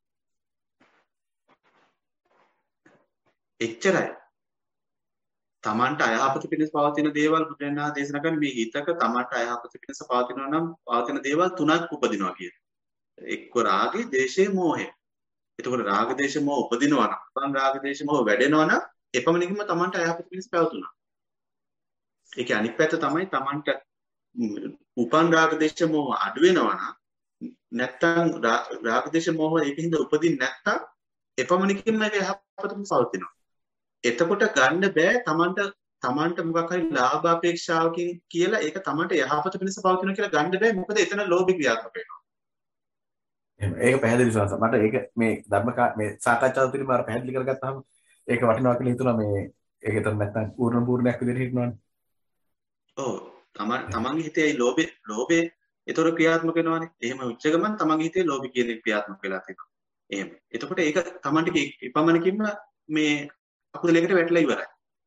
එච්චරයි. Tamanට අයහපත පිණිස පවතින දේවල් බුදුන් වහන්සේ දේශනා කරන්නේ මේ හිතක Tamanට අයහපත පිණිස පවතිනවා නම් පවතින දේවල් තුනක් උපදිනවා කියන්නේ. එක්ක රාගේ, දේශේ, මෝහය. එතකොට රාග දේශ මොහ උපදිනවා නම්, උපන් රාග දේශ මොහ වැඩෙනවා නම් එපමණකින්ම Tamanට අයහපත පිණිස පැවතුණා. ඒකේ අනිත් පැත්ත තමයි Tamanට උපන් රාග දේශ මොහ අඩු වෙනවා නම් නැත්තම් රාග දේශ මොහ ඒකින්ද උපදින්නේ නැත්තම් එපමණකින්ම ඒක යහපත පිණිස පවතිනවා. එතකොට ගන්න බෑ Tamanට Tamanට මොකක් හරි ලාභ අපේක්ෂාවකින් කියලා ඒක Tamanට යහපත පිණිස පවතිනවා කියලා ගන්න බෑ. මොකද එතන ලෝභ ක්‍රියාත්මක වෙනවා. ඒක පැහැදිලි සාස මට ඒක මේ ධර්ම මේ සාකච්ඡාව තුළින් මාර පැහැදිලි කරගත්තාම ඒක වටිනවා කියලා හිතුණා මේ ඒක තම නැත්තම් පූර්ණ පූර්ණයක් විදිහට හිටනවනේ. ඔව් තමන් තමන්ගේ හිතේ ලෝභය ලෝභය ඒතර ක්‍රියාත්මක වෙනවානේ. එහෙම උච්ච ගමන් තමන්ගේ හිතේ ලෝභය කියන එක ක්‍රියාත්මක වෙලා තියෙනවා. එහෙම. එතකොට ඒක තමන්ට ඉපමණකින්ම මේ අකුසලයකට වැටලා ඉවරයි.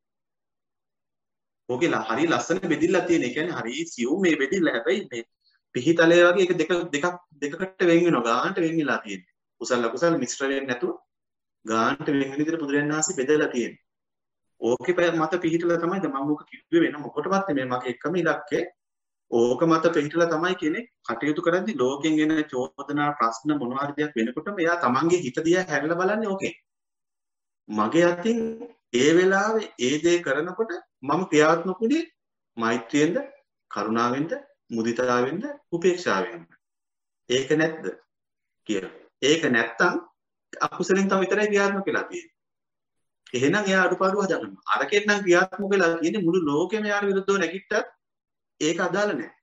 ඕකේ හරි ලස්සන බෙදිලා තියෙන. ඒ කියන්නේ හරි සියුම් මේ බෙදිල්ල හැබැයි මේ පිහිතලය වගේ ඒක දෙක දෙකක් දෙකකට වෙන් වෙනවා. ගානට වෙන් වෙලා තියෙන්නේ. කුසල අකුසල මිශ්‍ර වෙන්නේ නැතුව ගානට වෙන් වෙන විදිහට බුදුරජාණන් වහන්සේ බෙදලා තියෙන්නේ. ඕකේ මත පිහිටලා තමයි මම ඕක කිව්වේ වෙන මොකටවත් නෙමෙයි මගේ එකම ඉලක්කය. ඕක මත පිහිටලා තමයි කෙනෙක් කටයුතු කරද්දී ලෝකෙන් එන චෝදනා ප්‍රශ්න මොනවා හරි දෙයක් වෙනකොටම එයා තමන්ගේ හිත දිහා හැරිලා බලන්නේ ඕකේ. මගේ අතින් ඒ වෙලාවේ ඒ දේ කරනකොට මම ක්‍රියාත්මකුනේ මෛත්‍රියෙන්ද කරුණාවෙන්ද මුදිතාවෙන්ද උපේක්ෂාවෙන්ද. ඒක නැද්ද කියලා. ඒක නැත්තම් අකුසලෙන් තම විතරයි ක්‍රියාත්මක වෙලා තියෙන්නේ. එහෙනම් එයා අඩුපාඩු හදාගන්නවා. අරකෙන් නම් ක්‍රියාත්මක වෙලා තියෙන්නේ මුළු ලෝකෙම යාර විරුද්ධව නැගිට්ටත් ඒක අදාළ නැහැ.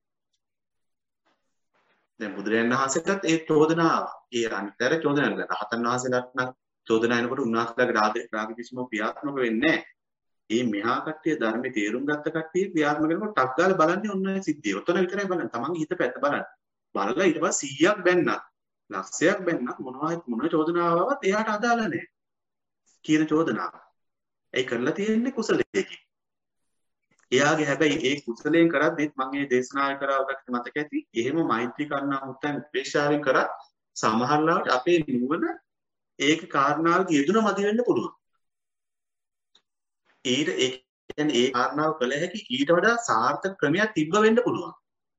දැන් බුදුරජාණන් වහන්සේටත් ඒ චෝදනාව ආවා. ඒ අනිතර චෝදනාව නේද? රහතන් වහන්සේලාට නම් චෝදනා එනකොට උන්වහන්සේලාගේ රාග රාග කිසිම ක්‍රියාත්මක වෙන්නේ නැහැ. මේ මෙහා කට්ටිය ධර්මයේ තේරුම් ගත්ත කට්ටිය ක්‍රියාත්මක කරනකොට ටක් ගාලා බලන්නේ ඔන්න ඔය සිද්ධිය. ඔතන විතරයි බලන්නේ. තමන්ගේ හිත පැත්ත බලන්න. බලලා ඊට පස්සේ සීයක් බැන්නත්, ලක්ෂයක් බැන්නත් මොනවා මොනවා චෝදනාව ආවත් එයාට අදාළ නැහැ. කියන චෝදනාව. ඒ කරලා තියෙන්නේ කුසලයකින්. එයාගේ හැබැයි ඒ කුසලයෙන් කරද්දිත් මම මේ දේශනාව කරා ඔබට මතක ඇති. එහෙම මෛත්‍රී කරුණා මුත්තන් උපේක්ෂාවෙන් කරත් සමහර ලාවට අපේ නුවණ ඒක කාරණාවක යෙදුන මදි වෙන්න පුළුවන්. ඊට ඒ කියන්නේ ඒ කාරණාව කළ හැකි ඊට වඩා සාර්ථක ක්‍රමයක් තිබ්බ වෙන්න පුළුවන්.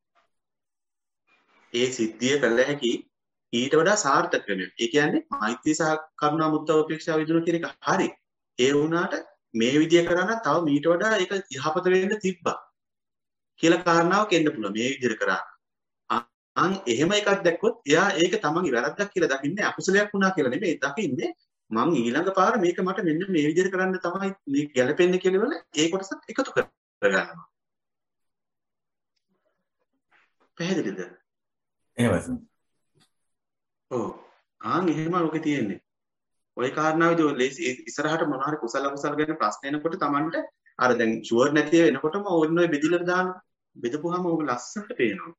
ඒ සිද්ධිය කළ හැකි ඊට වඩා සාර්ථක ක්‍රමයක්. ඒ කියන්නේ මෛත්‍රී සහ කරුණා මුත්තා උපේක්ෂා විදුන කියන එක හරි. ඒ වුණාට මේ විදිය කරා තව ඊට වඩා ඒක යහපත වෙන්න තිබ්බා කියලා කාරණාවක් එන්න පුළුවන්. මේ විදිහට කරා. අන් එහෙම එකක් දැක්කොත් එයා ඒක තමන්ගේ වැරද්දක් කියලා දකින්නේ අකුසලයක් වුණා කියලා නෙමෙයි දකින්නේ මං ඊළඟ පාර මේක මට මෙන්න මේ විදිහට කරන්න තමයි මේ ගැළපෙන්නේ කියලා වල ඒ කොටසත් එකතු කරගන්නවා. පැහැදිලිද? එහෙමයි. ඔව්. ආන් එහෙම ඔකේ තියෙන්නේ. ওই කාරණාවේදී ඔය ඉස්සරහට මොනවා හරි කුසල අකුසල ගැන ප්‍රශ්න එනකොට Tamanට අර දැන් ෂුවර් නැති වෙනකොටම ඕන්න ඔය බෙදිලා දාන බෙදපුවාම ඕක ලස්සනට පේනවා.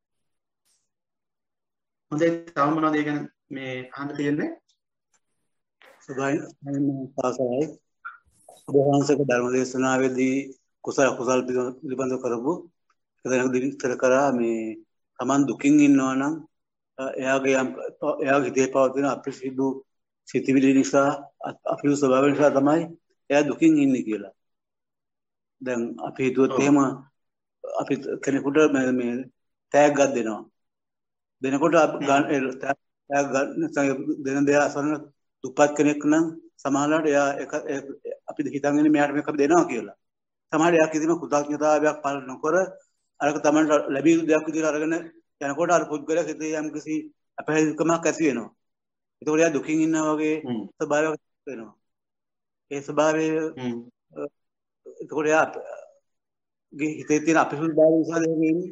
හොඳයි තව මොනවද ඒ ගැන මේ අහන්න තියෙන්නේ? සබයි පාසයි ඔබවහන්සේක ධර්ම දේශනාවේදී කුසල කුසල පිළිබඳව කරපු එතනක විස්තර කරා මේ Taman දුකින් ඉන්නවා නම් එයාගේ එයාගේ හිතේ පවතින අපිරිසිදු සිතිවිලි නිසා අපිරිසු ස්වභාවය නිසා තමයි එයා දුකින් ඉන්නේ කියලා. දැන් අපි හිතුවොත් එහෙම අපි කෙනෙකුට මේ තෑග්ගක් දෙනවා. දෙනකොට දෙන දේ අසරණ දුප්පත් කෙනෙක් නම් සමහරවිට එයා අපි හිතන්නේ මෙයාට මේක අපි දෙනවා කියලා. සමහර එයා කිසිම කෘතඥතාවයක් පළ නොකර අරක තමයි ලැබී දෙයක් විදිහට අරගෙන යනකොට අර පුද්ගලයා හිතේ යම් කිසි අපහැදිකමක් ඇති වෙනවා. ඒකෝර එයා දුකින් ඉන්නා වගේ ස්වභාවයක් වෙනවා. ඒ ස්වභාවය ඒකෝර එයා හිතේ තියෙන අපිරිසුදුතාවය නිසා දෙන්නේ.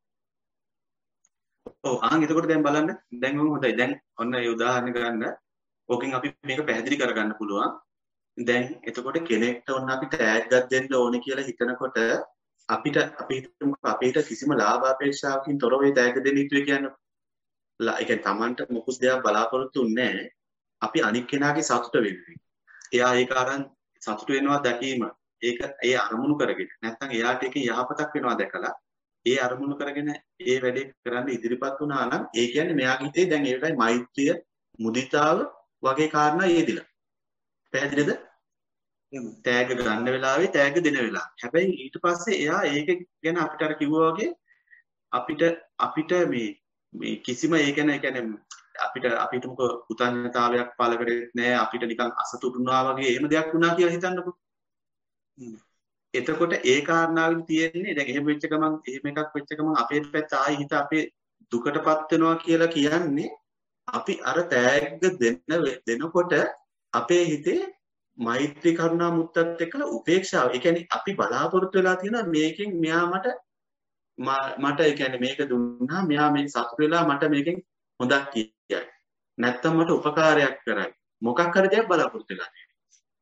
ඔව් ආන් එතකොට දැන් බලන්න දැන් ඔන්න හොඳයි. දැන් ඔන්න ඒ උදාහරණ ගන්න. ඕකෙන් අපි මේක පැහැදිලි කරගන්න පුළුවන්. දැන් එතකොට කෙනෙක්ට ඔන්න අපි ටැග්ගක් දෙන්න ඕනේ කියලා හිතනකොට අපිට අපි හිතමු අපිට කිසිම ලාභ අපේක්ෂාවකින් තොරව ඒ ටැග් දෙන්න හිතුවේ කියන්නේ. ඒ කියන්නේ Tamanට මොකුස් දෙයක් බලාපොරොත්තු වෙන්නේ අපි අනික් කෙනාගේ සතුට වෙන්නේ. එයා ඒක අරන් සතුට වෙනවා දැකීම ඒක ඒ අරමුණු කරගෙන නැත්නම් එයාට ඒකේ යහපතක් වෙනවා දැකලා ඒ අරමුණු කරගෙන ඒ වැඩේ කරන්න ඉදිරිපත් වුණා නම් ඒ කියන්නේ මෙයාගේ හිතේ දැන් ඒ වෙලාවේ මෛත්‍රිය මුදිතාව වගේ කාරණා යෙදිලා. පැහැදිලිද? තෑග ගන්න වෙලාවේ තෑග දෙන වෙලාව. හැබැයි ඊට පස්සේ එයා ඒක ගැන අපිට අර කිව්වා වගේ අපිට අපිට මේ මේ කිසිම ඒ කියන්නේ ඒ කියන්නේ අපිට අපිට මොක උතන්‍යතාවයක් පාල කරෙත් නෑ අපිට නිකන් අසතුටුනා වගේ එහෙම දෙයක් වුණා කියලා හිතන්නකෝ. එතකොට ඒ කාරණාවෙන් තියෙන්නේ දැන් එහෙම වෙච්ච ගමන් එහෙම එකක් වෙච්ච ගමන් අපේ පැත්ත ආයි හිත අපේ දුකටපත් වෙනවා කියලා කියන්නේ අපි අර තෑග්ග දෙන්න දෙනකොට අපේ හිතේ මෛත්‍රී කරුණා මුත්තත් එක්කලා උපේක්ෂාව. ඒ කියන්නේ අපි බලාපොරොත්තු වෙලා තියෙනවා මේකෙන් මෙයා මට මට ඒ කියන්නේ මේක දුන්නා මෙයා මේ සතුට වෙලා මට මේකෙන් හොඳක් කියයි. නැත්තම් මට උපකාරයක් කරයි. මොකක් හරි දෙයක් බලාපොරොත්තු වෙලා තියෙනවා.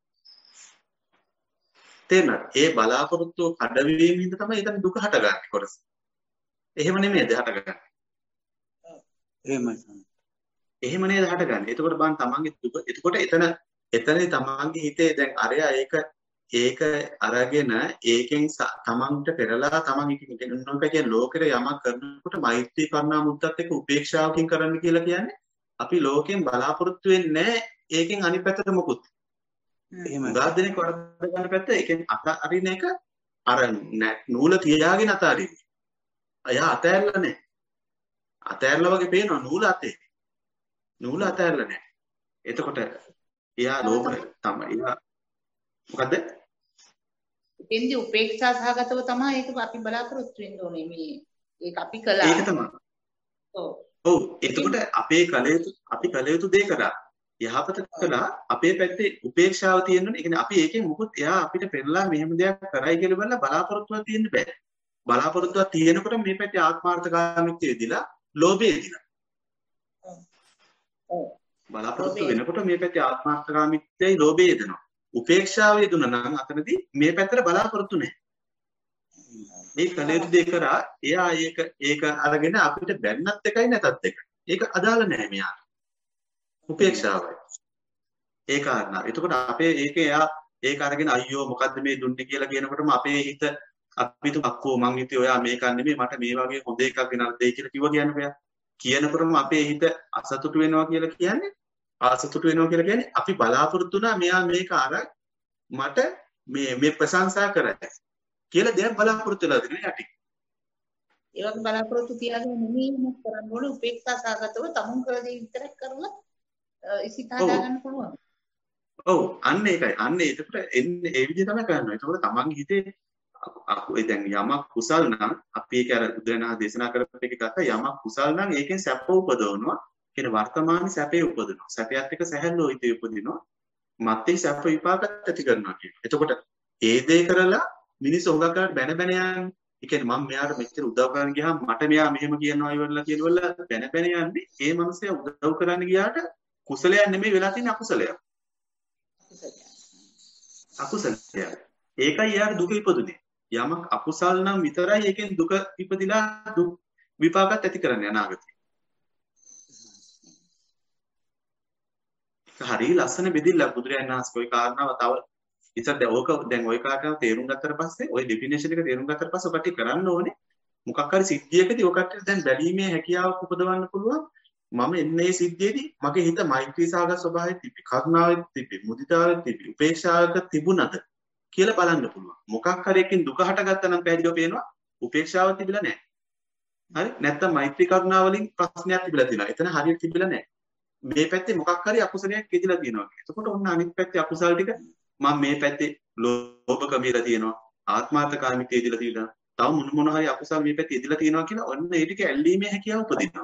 තේරෙනවද? ඒ බලාපොරොත්තු කඩවීම හින්දා තමයි එතන දුක හටගන්නේ කොටස. එහෙම නෙමෙයිද හටගන්නේ? එහෙමයි. එහෙම නේද හටගන්නේ. එතකොට බලන්න තමන්ගේ දුක. එතකොට එතන එතනදී තමන්ගේ හිතේ දැන් අරයා ඒක ඒක අරගෙන ඒකෙන් තමන්ට පෙරලා තමන් ඉන්නක කියන ලෝකෙට යමක් කරනකොට මෛත්‍රී කරුණා මුත්තත් එක්ක උපේක්ෂාවකින් කරන්න කියලා කියන්නේ අපි ලෝකෙන් බලාපොරොත්තු වෙන්නේ නැහැ ඒකෙන් අනිත් පැත්තට මොකුත්. එහෙම ගාද්දෙනෙක් වරද ගන්න පැත්ත ඒකෙන් අත අරින එක අර නූල තියාගෙන අත අරින්නේ. අයා අතෑරලා නැහැ. අතෑරලා වගේ පේනවා නූල අතේ. නූල අතෑරලා නැහැ. එතකොට එයා ලෝභ තමයි. එයා මොකද්ද? එතෙන්දී උපේක්ෂා සහගතව තමයි ඒක අපි බලාපොරොත්තු වෙන්න ඕනේ මේ ඒක අපි කළා. ඒක තමයි. ඔව්. ඔව්. එතකොට අපේ කලයුතු අපි කලයුතු දේ කරා. යහපත කළා අපේ පැත්තේ උපේක්ෂාව තියෙනුනේ. ඒ කියන්නේ අපි ඒකෙන් මොකොත් එයා අපිට පෙරලා මෙහෙම දෙයක් කරයි කියලා බලලා බලාපොරොත්තුවක් තියෙන්න බෑ. බලාපොරොත්තුවක් තියෙනකොට මේ පැත්තේ ආත්මార్థකාමීත්වය දිලා ලෝභය දිලා. ඔව්. බලාපොරොත්තු වෙනකොට මේ පැත්තේ ආත්මార్థකාමීත්වයයි ලෝභය දෙනවා. උපේක්ෂාව යෙදුණා නම් අතනදී මේ පැත්තට බලාපොරොත්තු නැහැ. මේ කලයුතු දෙක කරා එයා ඒක ඒක අරගෙන අපිට බැන්නත් එකයි නැතත් එකයි. ඒක අදාළ නැහැ මෙයාට. උපේක්ෂාවයි. ඒ කාරණා. එතකොට අපේ ඒක එයා ඒක අරගෙන අයියෝ මොකද්ද මේ දුන්නේ කියලා කියනකොටම අපේ හිත අපි තු අක්කෝ මං හිතුවේ ඔයා මේක නෙමෙයි මට මේ වගේ හොඳ එකක් ගෙනල්ලා දෙයි කියලා කිව්වා කියන්නේ ඔයා. කියනකොටම අපේ හිත අසතුටු වෙනවා කියලා කියන්නේ ආසතුටු වෙනවා කියලා කියන්නේ අපි බලාපොරොත්තු වුණා මෙයා මේක අර මට මේ මේ ප්‍රශංසා කරයි කියලා දෙයක් බලාපොරොත්තු වෙලා දෙනවා යටි. ඒ වගේ බලාපොරොත්තු තියාගෙන නෙමෙයි මොකක් කරන්න ඕනේ උපේක්ෂා සහගතව තමුන් කළ දේ විතරක් කරලා ඉසිත හදා ගන්න පුළුවන්. ඔව් අන්න ඒකයි. අන්න ඒකට එන්නේ ඒ විදිහ තමයි කරන්නේ. ඒකෝට තමන්ගේ හිතේ ඒ දැන් යමක් කුසල් නම් අපි ඒක අර බුදුරණා දේශනා කරපු එක ගත්තා යමක් කුසල් නම් ඒකෙන් සැප උපදවනවා. කියන වර්තමානයේ සැපේ උපදිනවා. සැපයත් එක්ක සැහැල්ලුව හිතේ උපදිනවා. මත්තේ සැප විපාකත් ඇති කරනවා කියනවා. එතකොට ඒ දේ කරලා මිනිස්සු හොඟක් කරලා බැන බැන යන්නේ. ඒ කියන්නේ මම මෙයාට මෙච්චර උදව් කරන්න ගියාම මට මෙයා මෙහෙම කියනවා ඉවරලා කියනවල බැන බැන යන්නේ. ඒ මනුස්සයා උදව් කරන්න ගියාට කුසලයක් නෙමෙයි වෙලා තියෙන්නේ අකුසලයක්. අකුසලයක්. ඒකයි යාර දුක ඉපදුනේ. යමක් අකුසල් නම් විතරයි ඒකෙන් දුක ඉපදිලා දුක් විපාකත් ඇති කරන්නේ අනාගතේ. හරි ලස්සන බෙදිලා බුදුරයන් වහන්සේ કોઈ කාරණාව තව ඉතින් දැන් ඕක දැන් ওই කාරණාව තේරුම් ගත්තට පස්සේ ওই ඩෙෆිනිෂන් එක තේරුම් ගත්තට පස්සේ ඔකට කරන්න ඕනේ මොකක් හරි සිද්ධියකදී ඔකට දැන් බැලීමේ හැකියාවක් උපදවන්න පුළුවන් මම එන්නේ සිද්ධියේදී මගේ හිත මෛත්‍රී සාගත ස්වභාවයෙන් තිබි කරුණාවෙන් තිබි මුදිතාවෙන් තිබි උපේක්ෂාවක තිබුණද කියලා බලන්න පුළුවන් මොකක් හරි එකකින් දුක හටගත්තා නම් පැහැදිලිව පේනවා උපේක්ෂාවක් තිබිලා නැහැ හරි නැත්තම් මෛත්‍රී කරුණාව වලින් ප්‍රශ්නයක් තිබිලා තියෙනවා එතන හරියට තිබිලා නැහැ මේ පැත්තේ මොකක් හරි අකුසලයක් කෙදිලා තියෙනවා. එතකොට ඔන්න අනිත් පැත්තේ අකුසල ටික මම මේ පැත්තේ ලෝභකමියලා තියෙනවා. ආත්මාර්ථකාමීත්වය ඉදලා තියෙනවා. තව මොන මොන හරි අකුසල මේ පැත්තේ ඉදලා තියෙනවා කියලා ඔන්න ඒ ටික ඇල්ලීමේ හැකියාව උපදිනවා.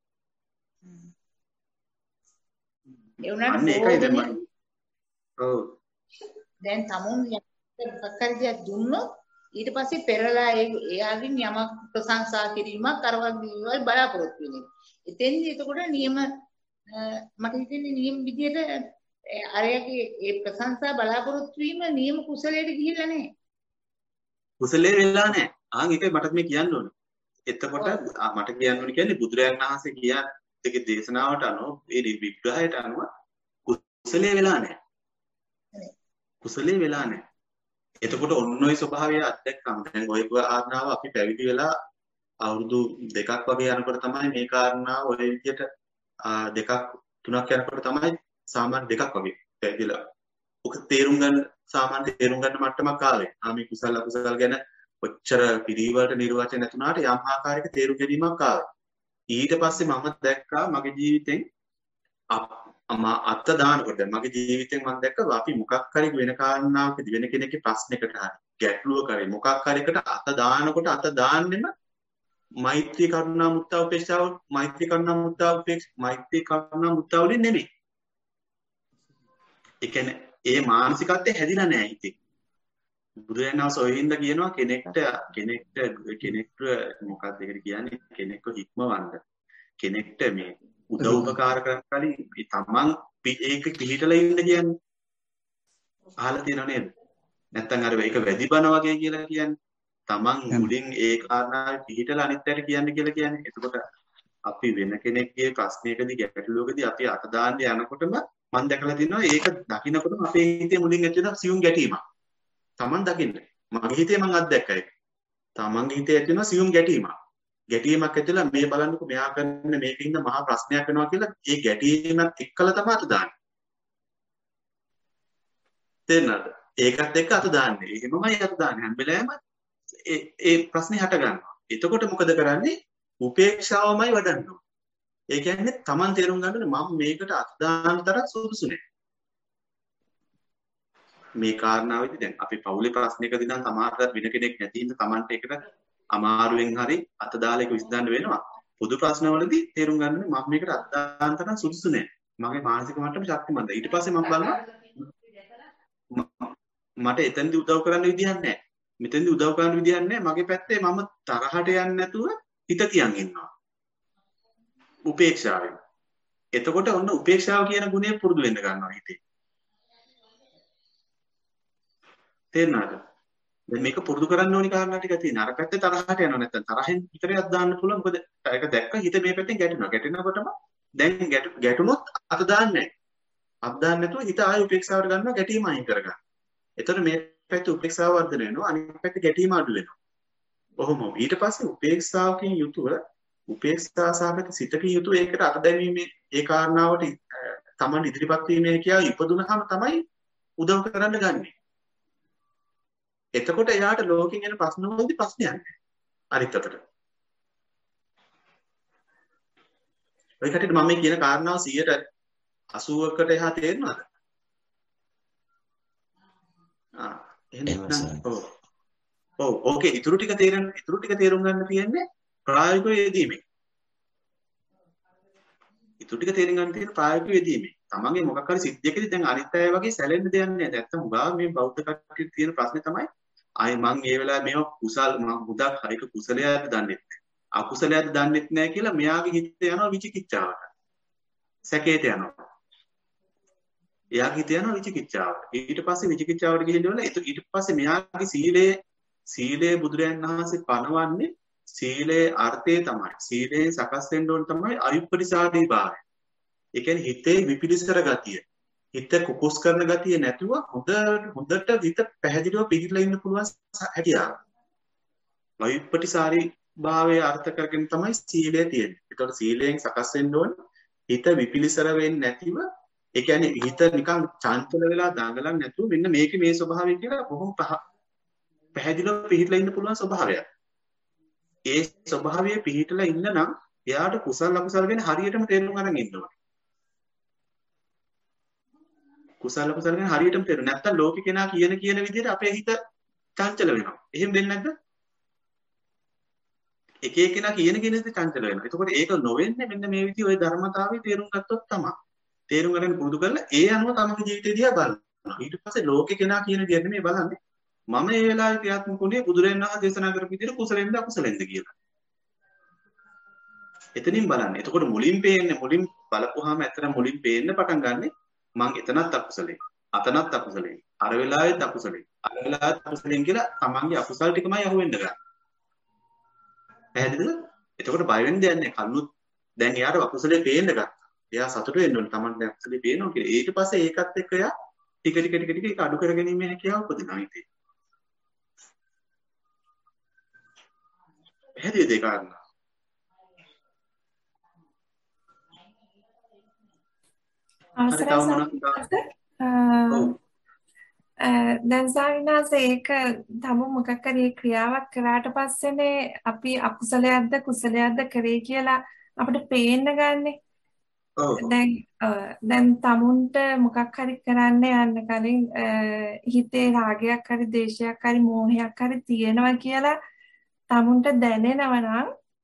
ඒ උනාට ඒකයි දැන් මම ඔව් දැන් තමුන් මොකක් හරි දෙයක් දුන්නොත් ඊට පස්සේ පෙරලා එයාගෙන් යමක් ප්‍රශංසා කිරීමක් අරවක් දේවල් බලාපොරොත්තු වෙනවා. එතෙන්දී එතකොට නියම මට හිතෙන්නේ නියම විදියට අරයාගේ ඒ ප්‍රශංසා බලාපොරොත්තු වීම නියම කුසලයට ගිහිල්ලා නැහැ. කුසලයේ වෙලා නැහැ. ආන් ඒකයි මට මේ කියන්න ඕනේ. එතකොට මට කියන්න ඕනේ කියන්නේ බුදුරජාණන් වහන්සේ කියන්නේගේ දේශනාවට අනුව ඒ විග්‍රහයට අනුව කුසලයේ වෙලා නැහැ. කුසලයේ වෙලා නැහැ. එතකොට ඔන්න ඔය ස්වභාවය අත්දැක්කම දැන් ඔය කාරණාව අපි පැවිදි වෙලා අවුරුදු දෙකක් වගේ යනකොට තමයි මේ කාරණාව ඔය විදිහට දෙකක් තුනක් යනකොට තමයි සාමාන්‍ය දෙකක් වගේ පැවිදිලා ඔක තේරුම් ගන්න සාමාන්‍ය තේරුම් ගන්න මට්ටමක් ආවේ. ආ මේ කුසල අකුසල ගැන ඔච්චර පිළිවෙලට නිර්වචන නැතුණාට යම් ආකාරයක තේරුම් ගැනීමක් ආවා. ඊට පස්සේ මම දැක්කා මගේ ජීවිතෙන් අම අත දානකොට මගේ ජීවිතෙන් මම දැක්කා අපි මොකක් හරි වෙන කාරණාවකදී වෙන කෙනෙක්ගේ ප්‍රශ්නයකට හරි ගැටලුවක හරි මොකක් හරි එකට අත දානකොට අත දාන්නෙම මෛත්‍රී කරුණා මුත්තා උපේක්ෂාව මෛත්‍රී කරුණා මුත්තා උපේක්ෂ මෛත්‍රී කරුණා මුත්තා වලින් නෙමෙයි. ඒ කියන්නේ ඒ මානසිකත්වය හැදිලා නැහැ හිතේ. බුදුරජාණන් වහන්සේ ඔය හින්දා කියනවා කෙනෙක්ට කෙනෙක්ට කෙනෙක්ට මොකක්ද ඒකට කියන්නේ කෙනෙක්ව හික්මවන්න කෙනෙක්ට මේ උදව් උපකාර කරන්න කලින් තමන් ඒක පිළිහිටලා ඉන්න කියන්නේ අහලා තියෙනව නේද? නැත්තම් අර ඒක වැඩි බන වගේ කියලා කියන්නේ තමන් මුලින් ඒ කාරණාවේ පිළිහිටලා අනිත් පැයට කියන්නේ කියලා කියන්නේ. එතකොට අපි වෙන කෙනෙක්ගේ ප්‍රශ්නයකදී ගැටලුවකදී අපි අත දාන්න යනකොටම මම දැකලා තියෙනවා ඒක දකින්නකොටම අපේ හිතේ මුලින් ඇති වෙන සියුම් ගැටීමක්. තමන් දකින්න. මගේ හිතේ මම අත්දැක්කා ඒක. තමන්ගේ හිතේ ඇති වෙන සියුම් ගැටීමක්. ගැටීමක් ඇතිලා මේ බලන්නකො මෙයා කරන්නේ මේකින්ද මහා ප්‍රශ්නයක් වෙනවා කියලා ඒ ගැටීමත් එක්කලා තමයි අත දාන්නේ. තේරෙනවද? ඒකත් එක්ක අත දාන්නේ. එහෙමමයි අත දාන්නේ. හැම වෙලාවෙම ඒ ඒ ප්‍රශ්නේ හට ගන්නවා. එතකොට මොකද කරන්නේ? උපේක්ෂාවමයි වඩන්නේ. ඒ කියන්නේ තමන් තේරුම් ගන්න ඕනේ මම මේකට අත දාන්න තරම් සුදුසු නෑ. මේ කාරණාවේදී දැන් අපි පවුලේ ප්‍රශ්නයකදී නම් සමහරවිට වෙන කෙනෙක් නැති ඉන්න තමන්ට ඒකට අමාරුවෙන් හරි අත දාලා ඒක විසඳන්න වෙනවා. පොදු ප්‍රශ්නවලදී තේරුම් ගන්න ඕනේ මම මේකට අත දාන්න තරම් සුදුසු නෑ. මගේ මානසික මට්ටම ශක්තිමත්ද. ඊට පස්සේ මම බලනවා මට එතනදී උදව් කරන්න විදිහක් නෑ. මෙතනදී උදව් කරන්න විදිහක් නෑ. මගේ පැත්තේ මම තරහට යන්නේ නැතුව හිත තියන් ඉන්නවා. උපේක්ෂාවෙන්. එතකොට ඔන්න උපේක්ෂාව කියන ගුණය පුරුදු වෙන්න ගන්නවා හිතේ. තේරුණාද? දැන් මේක පුරුදු කරන්න ඕනි කාරණා ටික තියෙනවා. අර පැත්තේ තරහට යනවා නැත්නම් තරහෙන් විතරක් දාන්න පුළුවන්. මොකද ඒක දැක්ක හිත මේ පැත්තෙන් ගැටෙනවා. ගැටෙනකොටම දැන් ගැටුනොත් අත දාන්නේ නැහැ. අත දාන්න නැතුව හිත ආයෙ උපේක්ෂාවට ගන්නවා ගැටීම අයින් කරගන්න. එතකොට මේ පැත්තේ උපේක්ෂාව වර්ධනය වෙනවා. අනිත් පැත්තේ ගැටීම අඩු වෙනවා. කොහොම ඊට පස්සේ උපේක්ෂාවකින් යුතුව උපේක්ෂා සහගත සිතකින් යුතුව ඒකට අත දැමීමේ ඒ කාරණාවට තමන් ඉදිරිපත් වීමේ කියා ඉපදුනහම තමයි උදව් කරන්න ගන්නේ. එතකොට එයාට ලෝකෙන් එන ප්‍රශ්න වලදී ප්‍රශ්නයක් නැහැ. අනිත් අතට. ඔය කටියට මම මේ කියන කාරණාව සියයට අසූවකට එහා තේරෙනවද? ආ එහෙනම් ඔව්. ඔව් ඕකේ ඊටු ටික තේරෙන ඊටු ටික තේරුම් ගන්න තියෙන්නේ ප්‍රායෝගිකව යෙදීමෙන්. ඊටු ටික තේරුම් ගන්න තියෙන ප්‍රායෝගිකව යෙදීමෙන්. තමන්ගේ මොකක් හරි සිද්ධියකදී දැන් අනිත් අය වගේ සැලෙන්න දෙයක් නැහැ. නැත්තම් උගා මේ බෞද්ධ කට්ටියට තියෙන ප්‍රශ්නේ තමයි ආයි මං ඒ වෙලාවේ මේවා කුසල් මං හුදක් හරික කුසලයක්ද දන්නේ නැහැ. අකුසලයක්ද දන්නේ නැහැ කියලා මෙයාගේ හිතේ යනවා විචිකිච්ඡාවට. සැකේට යනවා. එයාගේ හිතේ යනවා විචිකිච්ඡාවට. ඊට පස්සේ විචිකිච්ඡාවට ගිහිල්ලා ඊට පස්සේ මෙයාගේ සීලේ සීලේ බුදුරයන් වහන්සේ පනවන්නේ සීලේ අර්ථය තමයි. සීලේ සකස් වෙන්න ඕන තමයි අයුප්පටිසාදී භාවය. ඒ කියන්නේ හිතේ විපිලිසර ගතිය. හිත කුකුස් කරන ගතිය නැතුව හොඳ හොඳට හිත පැහැදිලිව පිළිලා ඉන්න පුළුවන් හැකියාව. වෛපටිසාරී භාවයේ අර්ථ කරගෙන තමයි සීලය තියෙන්නේ. ඒතකොට සීලයෙන් සකස් වෙන්න ඕන හිත විපිලිසර වෙන්නේ නැතිව ඒ කියන්නේ හිත නිකන් චංචල වෙලා දඟලන්නේ නැතුව මෙන්න මේකේ මේ ස්වභාවය කියලා බොහොම පැහැදිලිව පිළිලා ඉන්න පුළුවන් ස්වභාවයක්. ඒ ස්වභාවයේ පිළිලා ඉන්න නම් එයාට කුසල අකුසල ගැන හරියටම තේරුම් ගන්න ඉන්න ඕනේ. කුසල කුසල ගැන හරියටම තේරුම් නැත්තම් ලෝකේ කෙනා කියන කියන විදිහට අපේ හිත චංචල වෙනවා. එහෙම වෙන්නේ නැද්ද? එක එක කෙනා කියන කියන විදිහට චංචල වෙනවා. එතකොට ඒක නොවෙන්නේ මෙන්න මේ විදිහ ওই ධර්මතාවයේ තේරුම් ගත්තොත් තමයි. තේරුම් ගන්න පුරුදු කරලා ඒ අනුව තමගේ ජීවිතය දිහා බලනවා. ඊට පස්සේ ලෝකේ කෙනා කියන විදිහට නෙමෙයි බලන්නේ. මම මේ වෙලාවේ ක්‍රියාත්මක වුණේ බුදුරජාණන් වහන්සේ දේශනා කරපු විදිහට කුසලෙන්ද අකුසලෙන්ද කියලා. එතනින් බලන්න. එතකොට මුලින් පේන්නේ මුලින් බලපුවාම ඇත්තට මුලින් පේන්න පටන් ගන්නෙ මං එතනත් අකුසලෙන් අතනත් අකුසලෙන් අර වෙලාවෙත් අකුසලෙන් අර වෙලාවෙත් අකුසලෙන් කියලා තමන්ගේ අකුසල් ටිකමයි අහුවෙන්න ගන්න. පැහැදිලිද? එතකොට බය වෙන්න දෙයක් නැහැ. කල්ලුත් දැන් එයාට අකුසලේ පේන්න ගත්තා. එයා සතුටු වෙන්න ඕනේ තමන්ට අකුසලේ පේනවා කියලා. ඊට පස්සේ ඒකත් එක්ක එයා ටික ටික ටික ටික ඒක අඩු කරගැනීමේ හැකියාව උපදිනවා ඉතින්. පැහැදිලිද ඒ කාරණා? හරි තව මොනවද? දැන් සාවිනාස ඒක තම මොකක් හරි ක්‍රියාවක් කරාට පස්සේනේ අපි අකුසලයක්ද කුසලයක්ද කරේ කියලා අපිට පේන්න ගන්නෙ. දැන් දැන් තමුන්ට මොකක් හරි කරන්න යන්න කලින් හිතේ රාගයක් හරි ද්වේෂයක් හරි මෝහයක් හරි තියෙනවා කියලා තමුන්ට දැනෙනවා නම්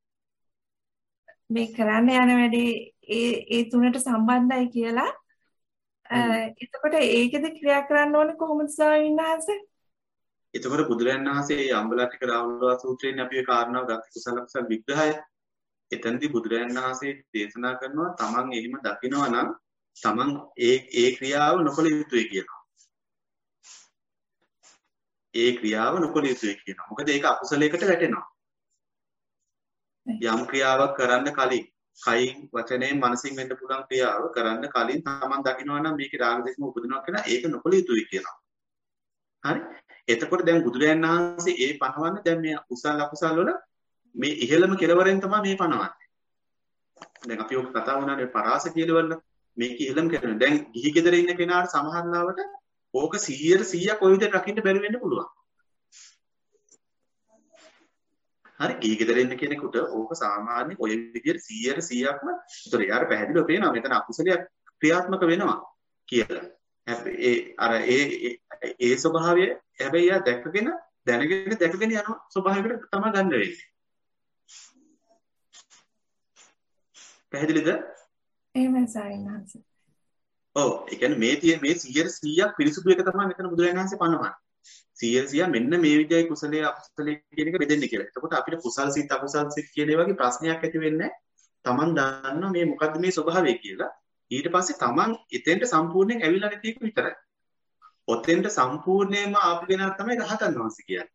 මේ කරන්න යන වැඩේ ඒ ඒ තුනට සම්බන්ධයි කියලා එතකොට ඒකෙද ක්‍රියා කරන්න ඕනේ කොහොමද ස්වාමීන් වහන්සේ? එතකොට බුදුරජාණන් වහන්සේ මේ අම්බලට්ටික රාහුලවා සූත්‍රයෙන් අපි ඒ කාරණාව ගත්ත කුසල කුසල විග්‍රහය. එතනදී බුදුරජාණන් වහන්සේ දේශනා කරනවා තමන් එහෙම දකිනවා නම් තමන් ඒ ඒ ක්‍රියාව නොකළ යුතුයි කියනවා. ඒ ක්‍රියාව නොකළ යුතුයි කියනවා. මොකද ඒක අකුසලයකට වැටෙනවා. යම් ක්‍රියාවක් කරන්න කලින් කයින් වචනයෙන් මනසින් වෙන්න පුළුවන් ක්‍රියාව කරන්න කලින් තමන් දකිනවා නම් මේකේ රාග දේශම උපදිනවා කියලා ඒක නොකළ යුතුයි කියනවා. හරි? එතකොට දැන් බුදුරජාණන් වහන්සේ ඒ පනවන්නේ දැන් මේ කුසල අකුසල වල මේ ඉහළම කෙලවරෙන් තමයි මේ පනවන්නේ. දැන් අපි ඔක කතා වුණානේ පරාස කියලාවල මේක ඉහළම කෙලවර. දැන් ගිහි ගෙදර ඉන්න කෙනාට සමහර ලාවට ඕක සීයට සීයක් ඔය විදිහට රකින්න බැරි වෙන්න පුළුවන්. හරි ගිහි ගෙදර ඉන්න කෙනෙකුට ඕක සාමාන්‍ය ඔය විදිහට සීයට සීයක්ම ඒතර යාර පැහැදිලිව පේනවා මෙතන අකුසලයක් ක්‍රියාත්මක වෙනවා කියලා. හැබැයි ඒ අර ඒ ඒ ස්වභාවය හැබැයි යා දැක්කගෙන දැනගෙන දැකගෙන යන ස්වභාවයකට තමයි ගන්න වෙන්නේ. පැහැදිලිද? එහෙමයි සාරිනාංශ. ඔව් ඒ කියන්නේ මේ තියෙන මේ සීයට සීයක් පිරිසුදු එක තමයි මෙතන බුදුරජාණන් වහන්සේ පනවන්නේ. සීයට සීය මෙන්න මේ විදිහයි කුසලයේ අකුසලයේ කියන එක බෙදෙන්නේ කියලා. එතකොට අපිට කුසල් සිත් අකුසල් සිත් කියන ඒ වගේ ප්‍රශ්නයක් ඇති වෙන්නේ තමන් දන්නවා මේ මොකද්ද මේ ස්වභාවය කියලා. ඊට පස්සේ තමන් එතෙන්ට සම්පූර්ණයෙන් ඇවිල්ලා නැති එක විතරයි. ඔතෙන්ට සම්පූර්ණයෙන්ම ආපු කෙනා තමයි රහතන් වහන්සේ කියන්නේ.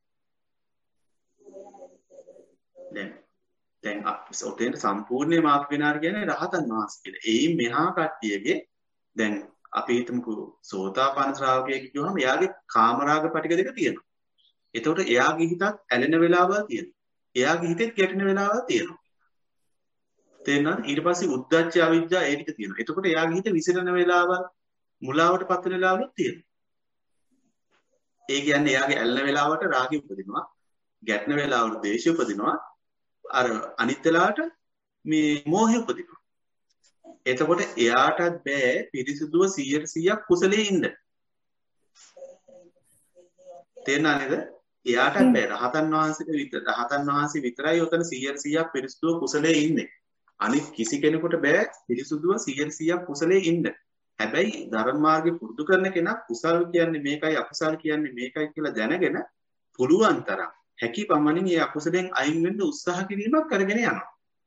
දැන් දැන් අපි ඔතෙන්ට සම්පූර්ණයෙන්ම ආපු කෙනා කියන්නේ රහතන් වහන්සේ කියලා. එයින් මෙහා කට්ටියගේ දැන් අපි හිතමුකෝ සෝතාපන්න ශ්‍රාවකයෙක් කියවහම එයාගේ කාමරාග පිටික දෙක තියෙනවා. එතකොට එයාගේ හිතත් ඇලෙන වෙලාවල් තියෙනවා. එයාගේ හිතෙත් ගැටෙන වෙලාවල් තියෙනවා. තේරෙනවද? ඊට පස්සේ උද්ධච්ච අවිජ්ජා ඒ ටික තියෙනවා. එතකොට එයාගේ හිත විසිරෙන වෙලාවල් මුලාවට පත් වෙන වෙලාවලුත් තියෙනවා. ඒ කියන්නේ එයාගේ ඇලෙන වෙලාවට රාගය උපදිනවා. ගැටෙන වෙලාවට ද්වේෂය උපදිනවා. අර අනිත් වෙලාවට මේ මෝහය උපදිනවා. එතකොට එයාටත් බෑ පිරිසුදුව සීයට සීයක් කුසලයේ ඉන්න. තේරුණා නේද? එයාටත් බෑ රහතන් වහන්සේට විතර රහතන් වහන්සේ විතරයි උතන සීයට සීයක් පිරිසුදුව කුසලයේ ඉන්නේ. අනිත් කිසි කෙනෙකුට බෑ පිරිසුදුව සීයට සීයක් කුසලයේ ඉන්න. හැබැයි ධර්ම මාර්ගේ පුරුදු කරන කෙනා කුසල් කියන්නේ මේකයි අකුසල් කියන්නේ මේකයි කියලා දැනගෙන පුළුවන් තරම් හැකි පමණින් මේ අකුසලෙන් අයින් වෙන්න උත්සාහ කිරීමක් කරගෙන යනවා.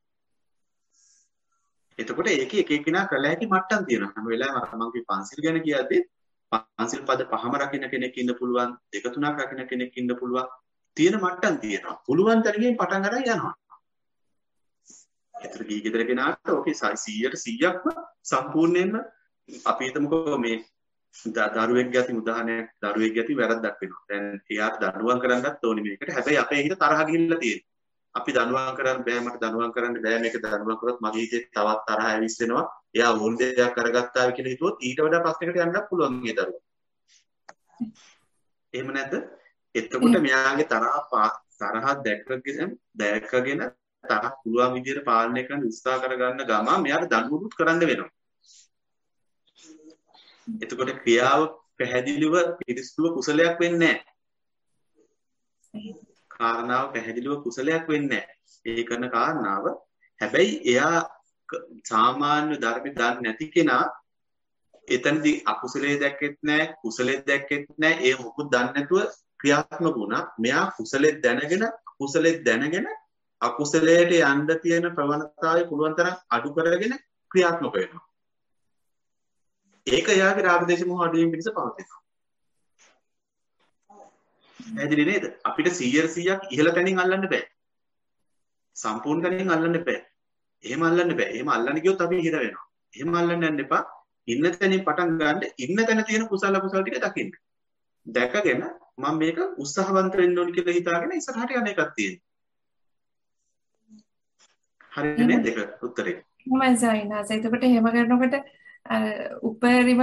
එතකොට ඒකේ එක එක්කිනා කළ හැකි මට්ටම් තියෙනවා. හැම වෙලාවෙම මම කිව්ව පන්සිල් ගැන කියද්දි පන්සිල් පද පහම රකින්න කෙනෙක් ඉන්න පුළුවන්, දෙක තුනක් රකින්න කෙනෙක් ඉන්න පුළුවන්. තියෙන මට්ටම් තියෙනවා. පුළුවන් තරමින් පටන් අරන් යනවා. ඒතර දී ගෙදර කෙනාට ඕකේ සීයට සීයක්ම සම්පූර්ණයෙන්ම අපි හිතමුකෝ මේ දරුවෙක් ගැති උදාහරණයක් දරුවෙක් ගැති වැරද්දක් වෙනවා. දැන් එයාට දඬුවම් කරන්නත් ඕනේ මේකට. හැබැයි අපේ හිත තරහ ගිහිල්ලා තියෙනවා. අපි දඬුවම් කරන්න බෑ මට දඬුවම් කරන්න බෑ මේක දඬුවම් කරොත් මගේ හිතේ තවත් තරහ ඇවිස්සෙනවා. එයා ඕන දෙයක් කරගත්තා කියලා හිතුවොත් ඊට වඩා ප්‍රශ්නයකට යන්නත් පුළුවන් මේ දරුවා. එහෙම නැද්ද? එතකොට මෙයාගේ තරහ තරහ දැක්කගෙන දැක්කගෙන තරහ පුළුවන් විදිහට පාලනය කරන්න උත්සාහ කරගන්න ගම මෙයාට දඬුවම්ත් කරන්න වෙනවා. එතකොට ක්‍රියාව පැහැදිලිව පිරිසුදුව කුසලයක් වෙන්නේ නැහැ. කාරණාව පැහැදිලිව කුසලයක් වෙන්නේ නැහැ. ඒ කරන කාරණාව හැබැයි එයා සාමාන්‍ය ධර්ම දන්නේ නැති කෙනා එතනදී අකුසලයේ දැක්කෙත් නැහැ කුසලයේ දැක්කෙත් නැහැ ඒ මොකුත් දන්නේ නැතුව ක්‍රියාත්මක වුණා. මෙයා කුසලයේ දැනගෙන කුසලයේ දැනගෙන අකුසලයට යන්න තියෙන ප්‍රවණතාවය පුළුවන් තරම් අඩු කරගෙන ක්‍රියාත්මක වෙනවා. ඒක එයාගේ රාග දේශ මොහ අඩුවීම පිණිස පවතිනවා. පැහැදිලි නේද? අපිට සීයට සීයක් ඉහළ තැනින් අල්ලන්න බෑ. සම්පූර්ණ තැනින් අල්ලන්න බෑ. එහෙම අල්ලන්න බෑ. එහෙම අල්ලන්න ගියොත් අපි හිර වෙනවා. එහෙම අල්ලන්න යන්න එපා. ඉන්න තැනින් පටන් ගන්න ඉන්න තැන තියෙන කුසල කුසල ටික දකින්න. දැකගෙන මම මේක උත්සාහවන්ත වෙන්න ඕනි කියලා හිතාගෙන ඉස්සරහට යන එකක් තියෙනවා. හරිද නේද ඒක උත්තරේ? එහෙමයි සයිනාස. එතකොට එහෙම කරනකොට අර උපරිම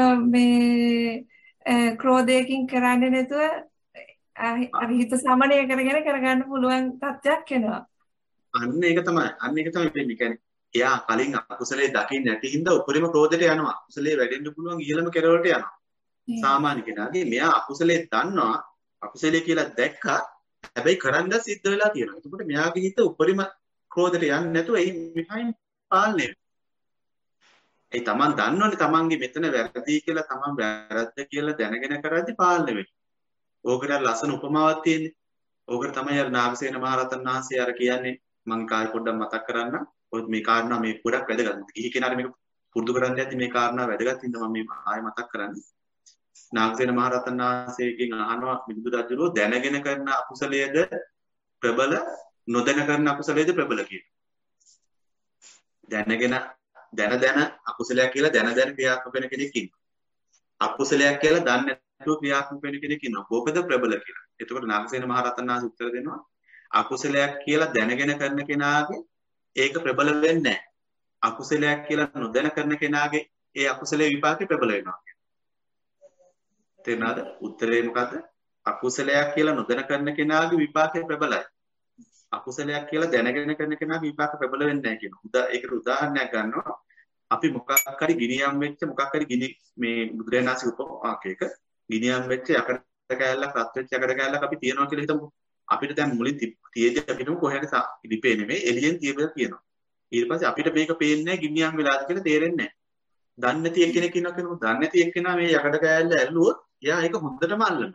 මේ ක්‍රෝධයකින් කරන්නේ නැතුව අර හිත සමනය කරගෙන කරගන්න පුළුවන් තත්ත්වයක් එනවා. අන්න ඒක තමයි. අන්න ඒක තමයි වෙන්නේ. කියන්නේ එයා කලින් අකුසලයේ දකින්න නැති හින්දා උපරිම ක්‍රෝධයට යනවා. අකුසලයේ වැඩෙන්න පුළුවන් ඉහළම කෙරවලට යනවා. සාමාන්‍ය කෙනාගේ මෙයා අකුසලයේ දන්නවා අකුසලයේ කියලා දැක්කා. හැබැයි කරන්න සිද්ධ වෙලා තියෙනවා. එතකොට මෙයාගේ හිත උපරිම ක්‍රෝධයට යන්නේ නැතුව එයි මෙහායින් පාලනය වෙනවා. ඒ තමන් දන්නවනේ තමන්ගේ මෙතන වැරදි කියලා තමන් වැරද්ද කියලා දැනගෙන කරද්දි පාලනය වෙනවා. ඕකට ලස්සන උපමාවක් තියෙන්නේ. ඕකට තමයි අර නාගසේන මහරහතන් වහන්සේ අර කියන්නේ මම කායි පොඩ්ඩක් මතක් කරන්නම්. ඔය මේ කාරණා මේ ගොඩක් වැදගත්. ගිහි කෙනාට මේක පුරුදු කරන්න යද්දි මේ කාරණා වැදගත් හින්දා මම මේ ආයෙ මතක් කරන්නේ. නාගසේන මහරහතන් වහන්සේගෙන් අහනවා මිදුදු රජුරෝ දැනගෙන කරන අකුසලයේද ප්‍රබල නොදැන කරන අකුසලයේද ප්‍රබල කියලා. දැනගෙන දැන දැන අකුසලයක් කියලා දැන දැන ක්‍රියාත්මක වෙන කෙනෙක් ඉන්නවා. අකුසලයක් කියලා දන්නේ නැතුව ක්‍රියාත්මක වෙන කෙනෙක් ඉන්නවා. කෝකද ප්‍රබල කියලා. එතකොට නාගසේන මහරහතන් වහන්සේ උත්තර දෙනවා අකුසලයක් කියලා දැනගෙන කරන කෙනාගේ ඒක ප්‍රබල වෙන්නේ නැහැ. අකුසලයක් කියලා නොදැන කරන කෙනාගේ ඒ අකුසලයේ විපාකේ ප්‍රබල වෙනවා. තේරුණාද? උත්තරේ මොකද්ද? අකුසලයක් කියලා නොදැන කරන කෙනාගේ විපාකේ ප්‍රබලයි. අකුසලයක් කියලා දැනගෙන කරන කෙනාගේ විපාක ප්‍රබල වෙන්නේ නැහැ කියන. උදා ඒකට උදාහරණයක් ගන්නවා. අපි මොකක් හරි ගිනියම් වෙච්ච මොකක් හරි ගිනි මේ බුදුරජාණන්සේ උපමාකයක ගිනියම් වෙච්ච යකඩ කෑල්ලක් රත් වෙච්ච යකඩ කෑල්ලක් අපි තියනවා කියලා හිතමු. අපිට දැන් මුලින් තියෙද්දි අපිට කොහේද ඉලිපේ නෙමෙයි එළියෙන් තියබලා තියෙනවා. ඊට පස්සේ අපිට මේක පේන්නේ නැහැ ගිනියම් වෙලාද කියලා තේරෙන්නේ නැහැ. දන්නේ නැති එක්කෙනෙක් ඉන්නවා කියනකො දන්නේ නැති එක්කෙනා මේ යකඩ කෑල්ල ඇල්ලුවොත් එයා ඒක හොඳටම අල්ලනවා.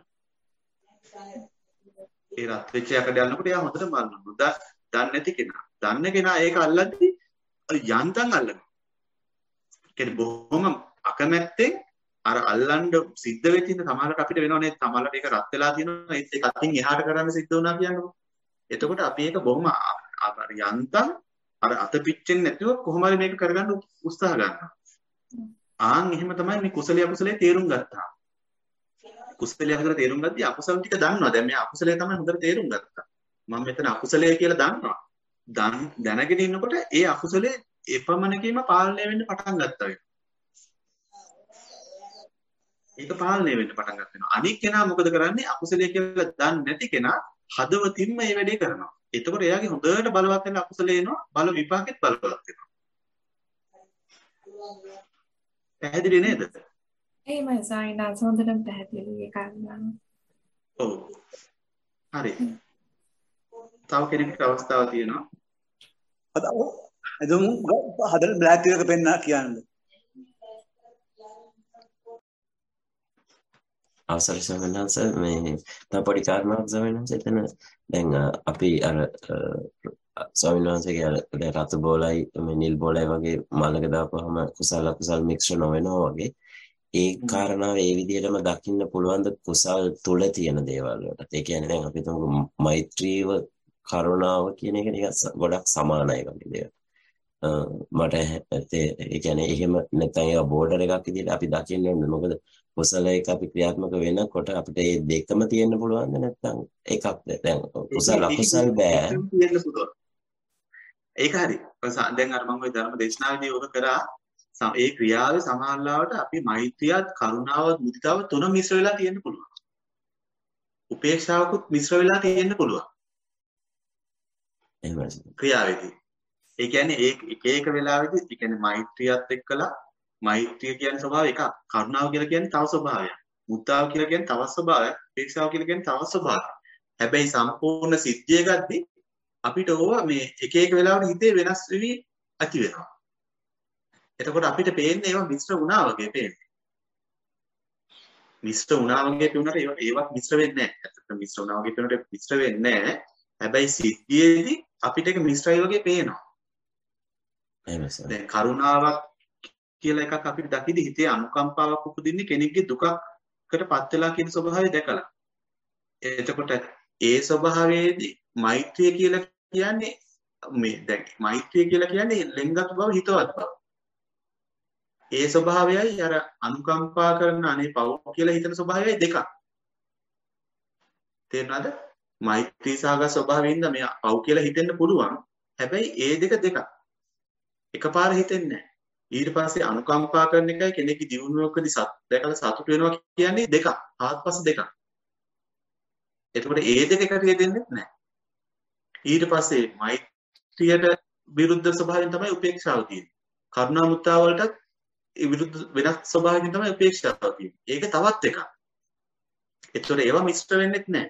ඒ රත් වෙච්ච යකඩ අල්ලනකොට එයා හොඳටම අල්ලනවා. දන්නේ නැති කෙනා. දන්න කෙනා ඒක අල්ලද්දි යන්තම් අල්ලනවා. කියන්නේ බොහොම අකමැත්තෙන් අර අල්ලන්න සිද්ධ වෙච්ච ඉඳ සමහරකට අපිට වෙනව නේද? සමහරකට ඒක රත් වෙලා තියෙනවා. ඒත් ඒක අතින් එහාට කරන්න සිද්ධ වුණා කියන්නකො. එතකොට අපි ඒක බොහොම අර යන්තම් අර අත පිච්චෙන්නේ නැතුව කොහොම හරි මේක කරගන්න උත්සාහ ගන්නවා. ආන් එහෙම තමයි මේ කුසලිය අකුසලයේ තේරුම් ගත්තා. කුසලිය අකුසලයේ තේරුම් ගත්තී අකුසල ටික දන්නවා. දැන් මේ අකුසලයේ තමයි හොඳට තේරුම් ගත්තා. මම මෙතන අකුසලයේ කියලා දන්නවා. දැනගෙන ඉන්නකොට ඒ අකුසලයේ එපමණකින්ම පාලනය වෙන්න පටන් ගත්තා වෙනවා. ඒක පාලනය වෙන්න පටන් ගන්න වෙනවා. අනික් කෙනා මොකද කරන්නේ? අකුසලයේ කියලා දන්නේ නැති කෙනා හදවතින්ම මේ වැඩේ කරනවා. එතකොට එයාගේ හොඳට බලවත් වෙන අකුසලේ එනවා. බල විපාකෙත් බලවත් වෙනවා. පැහැදිලි නේද? එහෙමයි සයිනාස් හොඳටම පැහැදිලි ඒ කාරණා. ඔව්. හරි. තව කෙනෙක්ට අවස්ථාවක් තියෙනවා. අද එදම හදලා බ්ලැක් එක පෙන්නා කියන්නේ. අවසර සමනස මේ තව පොඩි කාරණාවක් සමනස එතන දැන් අපි අර ස්වාමීන් වහන්සේගේ අර දැන් රතු බෝලයි මේ නිල් බෝලයි වගේ මලක දාපුවාම කුසල අකුසල මික්ස් වෙනවා වගේ ඒ කාරණාව ඒ විදිහටම දකින්න පුළුවන් ද කුසල් තුල තියෙන දේවල් වලට. ඒ කියන්නේ දැන් අපි තුමු මෛත්‍රීව කරුණාව කියන එක නිකන් ගොඩක් සමානයි වගේ දේවල්. මට ඒ කියන්නේ එහෙම නැත්නම් ඒක බෝඩර් එකක් විදිහට අපි දකින්න ඕනේ. මොකද කුසල එක අපි ක්‍රියාත්මක වෙනකොට අපිට මේ දෙකම තියෙන්න පුළුවන්ද නැත්නම් එකක්ද? දැන් කුසල අකුසල බෑ තියෙන්න පුළුවන්. ඒක හරි. දැන් අර මම ওই ධර්ම දේශනාවේදී ඔබ කරා ඒ ක්‍රියාවේ සමානලාවට අපි මෛත්‍රියත් කරුණාවත් මුදිතාව තුන මිශ්‍ර වෙලා තියෙන්න පුළුවන්. උපේක්ෂාවකුත් මිශ්‍ර වෙලා තියෙන්න පුළුවන්. එහෙමයි. ක්‍රියාවේදී. ඒ කියන්නේ ඒ එක එක වෙලාවෙදී ඒ කියන්නේ මෛත්‍රියත් එක්කලා මෛත්‍රිය කියන්නේ ස්වභාවය එකක්. කරුණාව කියලා කියන්නේ තව ස්වභාවයක්. මුදිතාව කියලා කියන්නේ තව ස්වභාවයක්. උපේක්ෂාව කියලා කියන්නේ තව ස්වභාවයක්. හැබැයි සම්පූර්ණ සිද්ධිය ගද්දී අපිට ඕවා මේ එක එක වෙලාවට හිතේ වෙනස් වෙවි ඇති වෙනවා. එතකොට අපිට පේන්නේ ඒවා මිශ්‍ර වුණා වගේ පේන්නේ. මිශ්‍ර වුණා වගේ පේුණාට ඒවා ඒවත් මිශ්‍ර වෙන්නේ නැහැ. ඇත්තටම මිශ්‍ර වුණා වගේ පේනට මිශ්‍ර වෙන්නේ නැහැ. හැබැයි සිද්ධියේදී අපිට ඒක මිශ්‍රයි වගේ පේනවා. එහෙමයි සර්. දැන් කරුණාවක් කියලා එකක් අපිට දකිද්දි හිතේ අනුකම්පාවක් උපදින්නේ කෙනෙක්ගේ දුකකටපත් වෙලා කියන ස්වභාවය දැකලා. එතකොට ඒ ස්වභාවයේදී මෛත්‍රිය කියලා කියන්නේ මේ දැන් මෛත්‍රිය කියලා කියන්නේ ලෙන්ගත් බව හිතවත් බව. ඒ ස්වභාවයයි අර අනුකම්පා කරන අනේ පව කියලා හිතන ස්වභාවයයි දෙකක්. තේරුණාද? මෛත්‍රී සාගත ස්වභාවයෙන්ද මේ පව කියලා හිතෙන්න පුළුවන්. හැබැයි ඒ දෙක දෙකක්. එකපාර හිතෙන්නේ නැහැ. ඊට පස්සේ අනුකම්පා කරන එකයි කෙනෙක්ගේ දියුණුවකදී සත් දැකලා සතුට වෙනවා කියන්නේ දෙකක්. ආත්පස දෙකක්. එතකොට ඒ දෙක එකට යෙදෙන්නේ නැහැ. ඊට පස්සේ මෛත්‍රියට විරුද්ධ ස්වභාවයෙන් තමයි උපේක්ෂාව තියෙන්නේ. කරුණා මුත්තා වලටත් ඒ විරුද්ධ වෙනස් ස්වභාවයෙන් තමයි උපේක්ෂාව තියෙන්නේ. ඒක තවත් එකක්. එතකොට ඒවා මිශ්‍ර වෙන්නේ නැහැ.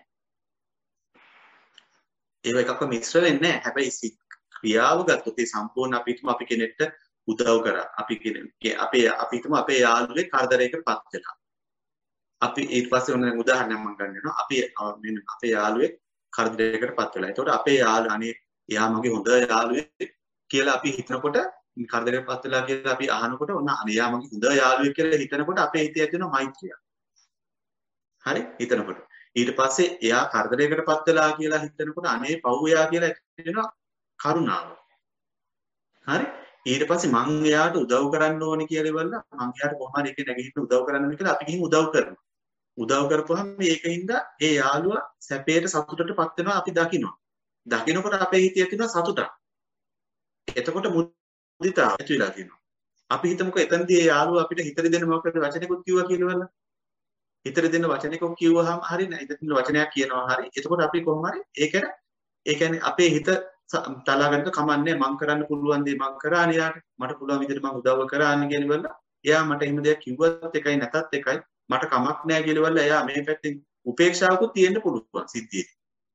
ඒවා එකක්ව මිශ්‍ර වෙන්නේ නැහැ. හැබැයි ක්‍රියාව ගත්තොත් ඒ සම්පූර්ණ අපිටම අපි කෙනෙක්ට උදව් කරා. අපි කෙනෙක් අපේ අපිටම අපේ යාළුවෙක් කරදරයකටපත් වෙලා. අපි ඊට පස්සේ ඔන්න උදාහරණයක් මම ගන්නවා. අපි මෙන්න අපේ යාළුවෙක් කරදරයකටපත් වෙලා. ඒතකොට අපේ යාළුවා අනේ එයා මගේ හොඳ යාළුවෙක් කියලා අපි හිතනකොට කරදරයකටපත් වෙලා කියලා අපි අහනකොට ඔන්න අනේ එයා මගේ හොඳ යාළුවෙක් කියලා හිතනකොට අපේ හිතේ ඇති වෙනවා මෛත්‍රිය. හරි හිතනකොට. ඊට පස්සේ එයා කරදරයකටපත් වෙලා කියලා හිතනකොට අනේ පව් එයා කියලා ඇති වෙනවා කරුණාව. හරි ඊට පස්සේ මං එයාට උදව් කරන්න ඕනේ කියලා ඉවරලා මං එයාට කොහොම හරි එකේ නැගිටින්න උදව් කරන්න ඕනේ කියලා අපි ගිහින් උදව් කරනවා. උදව් කරපුවාම මේකින්ද ඒ යාළුවා සැපයට සතුටටපත් වෙනවා අපි දකිනවා. දකිනකොට අපේ හිතේ තියෙන සතුටක්. එතකොට මුදිතාව ඇති වෙලා තියෙනවා. අපි හිතමුකෝ එතනදී ඒ යාළුවා අපිට හිතට දෙන්න මොකක්ද වචනයක්වත් කිව්වා කියලා. හිතට දෙන්න වචනයක්ව කිව්වහම හරි නෑ. හිතට වචනයක් කියනවා හරි. එතකොට අපි කොහොම හරි ඒකන ඒ කියන්නේ අපේ හිත තලා ගන්නට කමන්නේ මං කරන්න පුළුවන් දේ මං කරානේ යාට. මට පුළුවන් විදිහට මං උදව්ව කරානේ කියලා ඉවරලා එයා මට එහෙම දෙයක් කිව්වත් එකයි නැතත් එකයි මට කමක් නෑ කියලා ඉවරලා එයා මේ පැත්තෙන් උපේක්ෂාවකුත් තියෙන්න පුළුවන් සිද්ධියේ.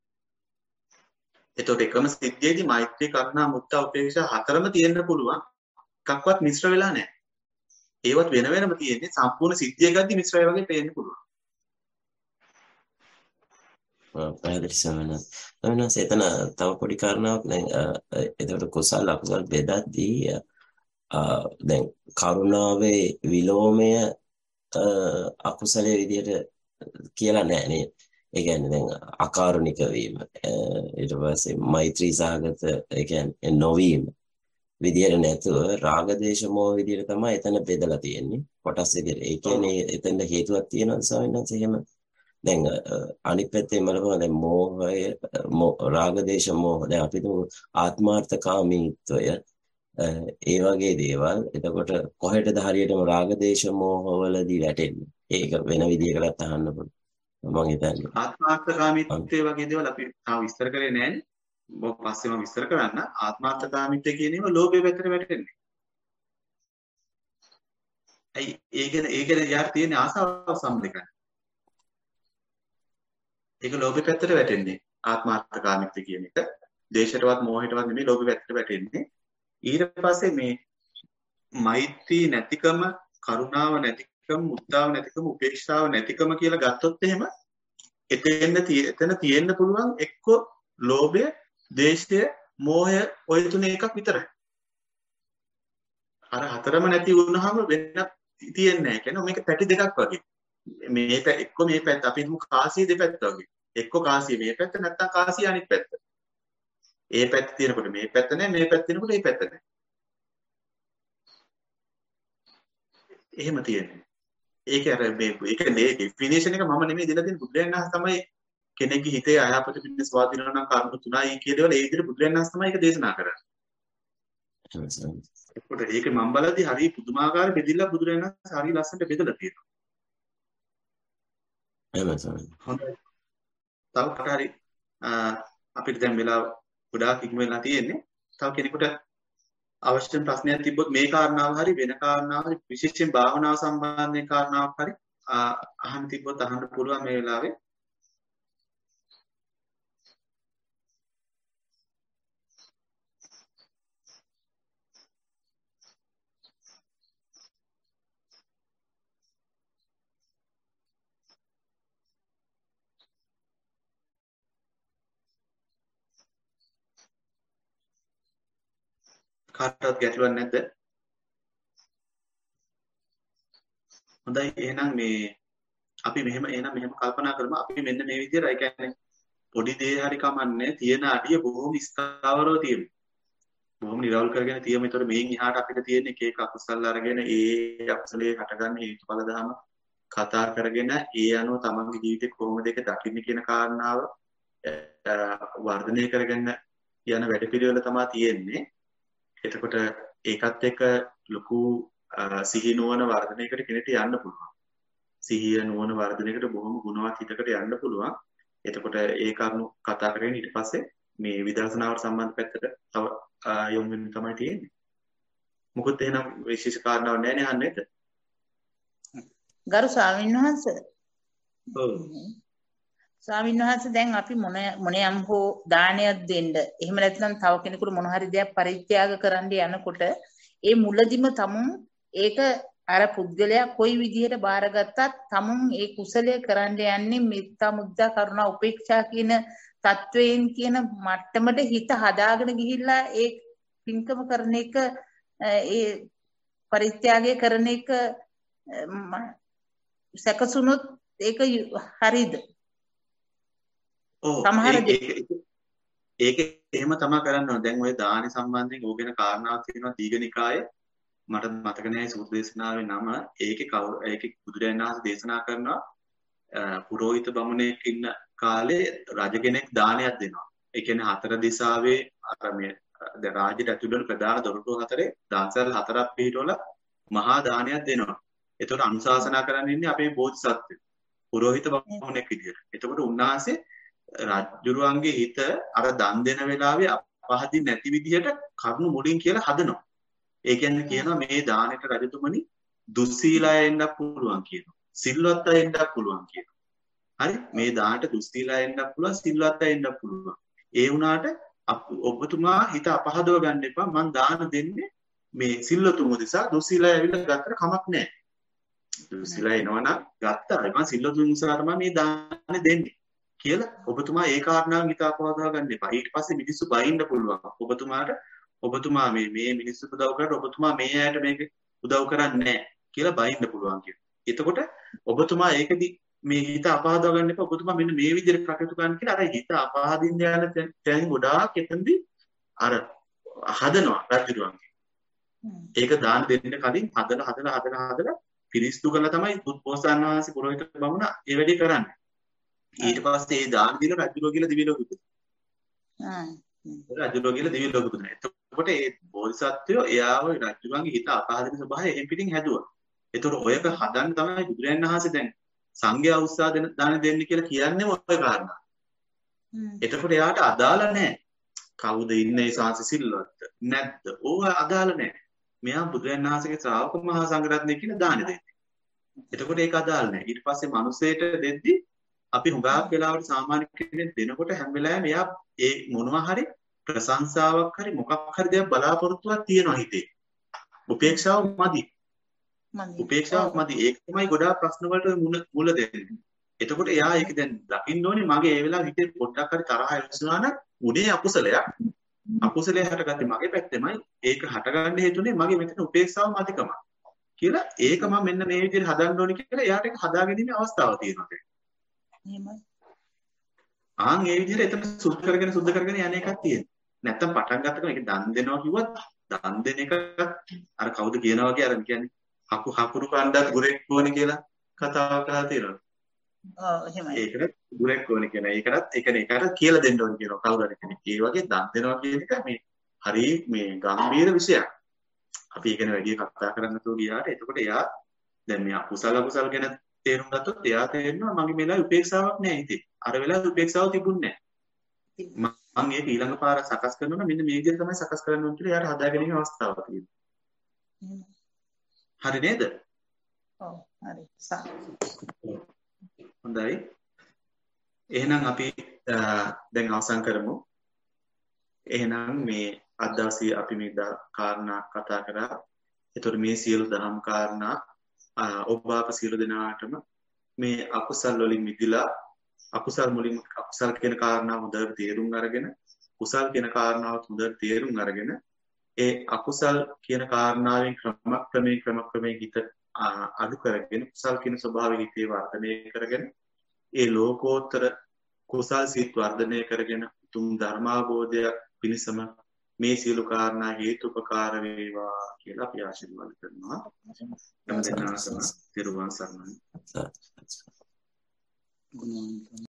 එතකොට එකම සිද්ධියේදී මෛත්‍රී කරුණා මුත්තා උපේක්ෂා හතරම තියෙන්න පුළුවන්. එකක්වත් මිශ්‍ර වෙලා නැහැ. ඒවත් වෙන වෙනම තියෙන්නේ සම්පූර්ණ සිද්ධිය ගද්දි මිශ්‍රය වගේ පේන්න පුළුවන්. පැහැදිලි සමනස්. සමනස් එතන තව පොඩි කාරණාවක් දැන් එතකොට කුසල අකුසල බෙදද්දී දැන් කරුණාවේ විලෝමය අකුසලයේ විදිහට කියලා නැහැ නේද? ඒ කියන්නේ දැන් අකාරුණික වීම ඊට පස්සේ මෛත්‍රී සාගත ඒ කියන්නේ නොවීම විදියට නැතුව රාග දේශ මොහ විදියට තමයි එතන බෙදලා තියෙන්නේ කොටස් විදියට. ඒ කියන්නේ එතන හේතුවක් තියෙනවා ස්වාමීන් වහන්සේ එහෙම. දැන් අනිත් පැත්තේ බලපුවා දැන් මෝහය රාග දේශ මොහ දැන් අපි තුමු ආත්මාර්ථකාමීත්වය ඒ වගේ දේවල්. එතකොට කොහෙටද හරියටම රාග දේශ මොහ වලදී වැටෙන්නේ? ඒක වෙන විදියකටත් අහන්න පුළුවන්. මම හිතන්නේ ආත්මාර්ථකාමීත්වය වගේ දේවල් අපි තාම විස්තර කරේ නැහැ. මොකක් පස්සේ මම විස්තර කරන්න. ආත්මාර්ථකාමීත්වය කියන ඒවා ලෝභයේ පැත්තට වැටෙන්නේ. අයි ඒකනේ ඒකනේ යාර තියෙන ආසාව සම්බන්ධයි. ඒක ලෝභයේ පැත්තට වැටෙන්නේ. ආත්මාර්ථකාමීත්වය කියන එක දේශයටවත් මෝහයටවත් නෙමෙයි ලෝභයේ පැත්තට වැටෙන්නේ. ඊට පස්සේ මේ මෛත්‍රී නැතිකම, කරුණාව නැතිකම, මුත්තාව නැතිකම, උපේක්ෂාව නැතිකම කියලා ගත්තොත් එහෙම එතෙන්න එතන තියෙන්න පුළුවන් එක්ක ලෝභය, දේශය, මෝහය ඔය තුන එකක් විතරයි. අර හතරම නැති වුණාම වෙන තියෙන්නේ නැහැ. කියන්නේ මේක පැටි දෙකක් වගේ. මේක එක්ක මේ පැත්ත අපි හිතමු කාසිය දෙපැත්ත වගේ. එක්ක කාසිය මේ පැත්ත නැත්නම් කාසිය අනිත් පැත්ත. ඒ පැත්ත තියෙනකොට මේ පැත්ත නැහැ, මේ පැත්ත තියෙනකොට මේ පැත්ත නැහැ. එහෙම තියෙන්නේ. ඒක අර මේ ඒක නේ ඩෙෆිනිෂන් එක මම නෙමෙයි දෙලා දෙන්නේ බුදුරජාණන් වහන්සේ තමයි කෙනෙක්ගේ හිතේ අයහපත පිණිස ස්වාධීන නම් කර්ම තුනයි කියන දේවල් ඒ විදිහට බුදුරජාණන් වහන්සේ තමයි ඒක දේශනා කරන්නේ. ඒකට ඒක මම බලද්දි හරි පුදුමාකාර බෙදිලා බුදුරජාණන් වහන්සේ හරි ලස්සනට බෙදලා තියෙනවා. එහෙමයි සමහරවිට. හොඳයි. තව කට හරි අපිට දැන් වෙලා ගොඩාක් ඉක්ම වෙලා තියෙන්නේ. තව කෙනෙකුට අවශ්‍ය ප්‍රශ්නයක් තිබ්බොත් මේ කාරණාව හරි වෙන කාරණාව හරි විශේෂයෙන් භාවනාව සම්බන්ධයෙන් කාරණාවක් හරි අහන්න තිබ්බොත් අහන්න පුළුවන් මේ වෙලාවේ. කාටවත් ගැටලුවක් නැද්ද? හොඳයි එහෙනම් මේ අපි මෙහෙම එහෙනම් මෙහෙම කල්පනා කරමු. අපි මෙන්න මේ විදිහට ඒ කියන්නේ පොඩි දේ හරි කමන්නේ තියෙන අඩිය බොහොම ස්ථාවරව තියෙනවා. බොහොම නිරවුල් කරගෙන තියෙමු. ඒතකොට මේන් එහාට අපිට තියෙන එක එක අකුසල් අරගෙන ඒ අකුසලයේ හටගන්න හේතුඵල ධම කතා කරගෙන ඒ අනුව තමන්ගේ ජීවිතේ කොහොමද ඒක දකින්නේ කියන කාරණාව වර්ධනය කරගෙන යන වැඩපිළිවෙල තමයි තියෙන්නේ. එතකොට ඒකත් එක්ක ලොකු සිහි නුවණ වර්ධනයකට කෙනෙක්ට යන්න පුළුවන්. සිහිය නුවණ වර්ධනයකට බොහොම ගුණවත් හිතකට යන්න පුළුවන්. එතකොට ඒ කරුණු කතා කරගෙන ඊට පස්සේ මේ විදර්ශනාවට සම්බන්ධ පැත්තට තව යොමු වෙන්න තමයි තියෙන්නේ. මොකද එහෙනම් විශේෂ කාරණාවක් නැහැ නේ අහන්නේද? ගරු ස්වාමීන් වහන්සේ. ඔව්. ස්වාමීන් වහන්සේ දැන් අපි මොන මොනියම් හෝ දානයක් දෙන්න. එහෙම නැත්නම් තව කෙනෙකුට මොන හරි දෙයක් පරිත්‍යාග කරන්න යනකොට ඒ මුලදිම තමුන් ඒක අර පුද්ගලයා කොයි විදිහට බාරගත්තත් තමුන් ඒ කුසලයේ කරන්න යන්නේ මෙත්තා මුද්දා කරුණා උපේක්ෂා කියන තත්වයෙන් කියන මට්ටමට හිත හදාගෙන ගිහිල්ලා ඒ පින්කම කරන එක ඒ පරිත්‍යාගය කරන එක සැකසුනොත් ඒක හරිද? ඔව් සමහර ඒක එහෙම තමයි කරන්න ඕනේ. දැන් ඔය දානි සම්බන්ධයෙන් ඕගෙන කාරණාවක් තියෙනවා දීඝනිකායේ. මට මතක නැහැ සූත්‍ර දේශනාවේ නම. ඒකේ කවුරු ඒකේ බුදුරජාණන් වහන්සේ දේශනා කරනවා පුරෝහිත බමුණෙක් ඉන්න කාලේ රජ කෙනෙක් දානයක් දෙනවා. ඒ කියන්නේ හතර දිසාවේ අර මේ දැන් රාජ්‍ය ඇතුළේ ප්‍රධාන දොරටු හතරේ දාන්සල් හතරක් පිටවල මහා දානයක් දෙනවා. ඒතකොට අනුශාසනා කරන්න ඉන්නේ අපේ බෝධිසත්වය. පුරෝහිත බමුණෙක් විදියට. එතකොට උන්වහන්සේ රජුරුවන්ගේ හිත අර දන් දෙන වෙලාවේ අපහදින් නැති විදිහට කරුණු මුලින් කියලා හදනවා. ඒ කියන්නේ කියනවා මේ දානෙට රජතුමනි දුස්සීලය එන්නත් පුළුවන් කියනවා. සිල්වත් අය එන්නත් පුළුවන් කියනවා. හරි මේ දානට දුස්සීලය එන්නත් පුළුවන් සිල්වත් අය එන්නත් පුළුවන්. ඒ වුණාට ඔබතුමා හිත අපහදව ගන්න එපා. මං දාන දෙන්නේ මේ සිල්වතුන් උදෙසා. දුස්සීලය ඇවිල්ලා ගත්තට කමක් නැහැ. දුස්සීලය එනවනම් ගත්තා. මං සිල්වතුන් උදෙසා තමයි මේ දාන දෙන්නේ කියලා ඔබතුමා ඒ කාරණාවෙන් හිත අපහදව ගන්න එපා. ඊට පස්සේ මිනිස්සු බයින්න පුළුවන්. ඔබතුමාට ඔබතුමා මේ මේ මිනිස්සු උදව් කරලා ඔබතුමා මේ අයට මේක උදව් කරන්නේ නැහැ කියලා බයින්න පුළුවන් කියලා. එතකොට ඔබතුමා ඒකදි මේ හිත අපහදව ගන්න එපා. ඔබතුමා මෙන්න මේ විදිහට කටයුතු කරන්න කියලා අර හිත අපහදින්න යන තැන් ගොඩාක් එතනදී අර හදනවා රජුරුවන්. ඒක දාන දෙන්න කලින් හදලා හදලා හදලා හදලා පිරිස්තු කරලා තමයි බුද්ධෝසාන වහන්සේ පුරোহিত බමුණ ඒ වැඩේ කරන්නේ. ඊට පස්සේ ඒ දාන දීලා රජුරුව කියලා දිවි ලෝකෙ හ්ම් රජුරුව කියලා දිවි ලෝකෙ දුන්නා. එතකොට ඒ බෝධිසත්වයෝ එයාව රජුරුවන්ගේ හිත අපහදින ස්වභාවය එහෙන් පිටින් හැදුවා. එතකොට ඔයක හදන්න තමයි බුදුරජාණන් වහන්සේ දැන් සංඝයා උත්සාහ දෙන දාන දෙන්න කියලා කියන්නේ ඔය කාරණා. එතකොට එයාට අදාළ නැහැ. කවුද ඉන්නේ සාංශ සිල්වත් නැද්ද? ඕව අදාළ නැහැ. මෙයා බුදුරජාණන් වහන්සේගේ ශ්‍රාවක මහා සංඝරත්නය කියලා දාන දෙන්නේ. එතකොට ඒක අදාළ නැහැ. ඊට පස්සේ මිනිස්සෙට දෙද්දි අපි හුඟක් වෙලාවට සාමාන්‍ය කෙනෙක් දෙනකොට හැම වෙලාවෙම එයා ඒ මොනවා හරි ප්‍රශංසාවක් හරි මොකක් හරි දෙයක් බලාපොරොත්තුවක් තියෙනවා හිතේ. උපේක්ෂාව මදි. උපේක්ෂාව මදි. ඒක තමයි ගොඩාක් ප්‍රශ්න වලට මුල දෙන්නේ. එතකොට එයා ඒක දැන් දකින්න ඕනේ මගේ ඒ වෙලාව හිතේ පොඩ්ඩක් හරි තරහ ඇවිස්සුනා නම් උනේ අකුසලයක්. අකුසලයේ හටගත්තේ මගේ පැත්තෙමයි. ඒක හටගන්න හේතුනේ මගේ මෙතන උපේක්ෂාව මදිකම. කියලා ඒක මම මෙන්න මේ විදිහට හදන්න ඕනේ කියලා එයාට ඒක හදාගැනීමේ අවස්ථාවක් තියෙනවා. එහෙමයි. ආන් ඒ විදිහට එතන සුද්ධ කරගෙන සුද්ධ කරගෙන යන එකක් තියෙනවා. නැත්තම් පටන් ගන්නකම ඒක දන් දෙනවා කිව්වත් දන් දෙන එක අර කවුද කියනවා වගේ අර කියන්නේ හකු හකුරු කණ්ඩාත් ගුරෙක් ඕනේ කියලා කතාවක් අහලා තියෙනවා. ඔව් එහෙමයි. ඒකට ගුරෙක් ඕනේ කියන ඒකටත් ඒක ඒකට කියලා දෙන්න ඕනේ කියනවා කවුරු හරි කෙනෙක්. ඒ වගේ දන් දෙනවා කියන එක මේ හරි මේ ගැඹීර විෂයක්. අපි ඒක ගැන වැඩි කතා කරන්න තෝ ගියාට එතකොට එයා දැන් මේ අකුසල අකුසල ගැන තේරුම් ගත්තොත් එයා තේරෙනවා මගේ මෙලා උපේක්ෂාවක් නැහැ ඉතින්. අර වෙලාව උපේක්ෂාව තිබුණේ නැහැ. මම ඒක ඊළඟ පාර සකස් කරනවා මෙන්න මේ විදිහට තමයි සකස් කරන්න ඕනේ කියලා එයාට හදාගැනීමේ අවස්ථාවක් තියෙනවා. හරි නේද? ඔව් හරි. හොඳයි. එහෙනම් අපි දැන් අවසන් කරමු. එහෙනම් මේ අද දවසේ අපි මේ කාරණා කතා කරා. ඒතර මේ සියලු දහම් කාරණා ඔබ අප සියලු දෙනාටම මේ අකුසල් වලින් මිදලා අකුසල් මුලින් අකුසල් කියන කාරණාව හොඳට තේරුම් අරගෙන කුසල් කියන කාරණාවත් හොඳට තේරුම් අරගෙන ඒ අකුසල් කියන කාරණාවෙන් ක්‍රමක්‍රමයෙන් ක්‍රමක්‍රමයෙන් හිත අඩු කරගෙන කුසල් කියන ස්වභාවය හිතේ වර්ධනය කරගෙන ඒ ලෝකෝත්තර කුසල් සිත් වර්ධනය කරගෙන උතුම් ධර්මාභෝධයක් පිණිසම මේ සියලු කාරණා හේතුපකාර වේවා කියලා අපි ආශිර්වාද කරනවා. හැම දිනකටම තිරුවන් සරණයි.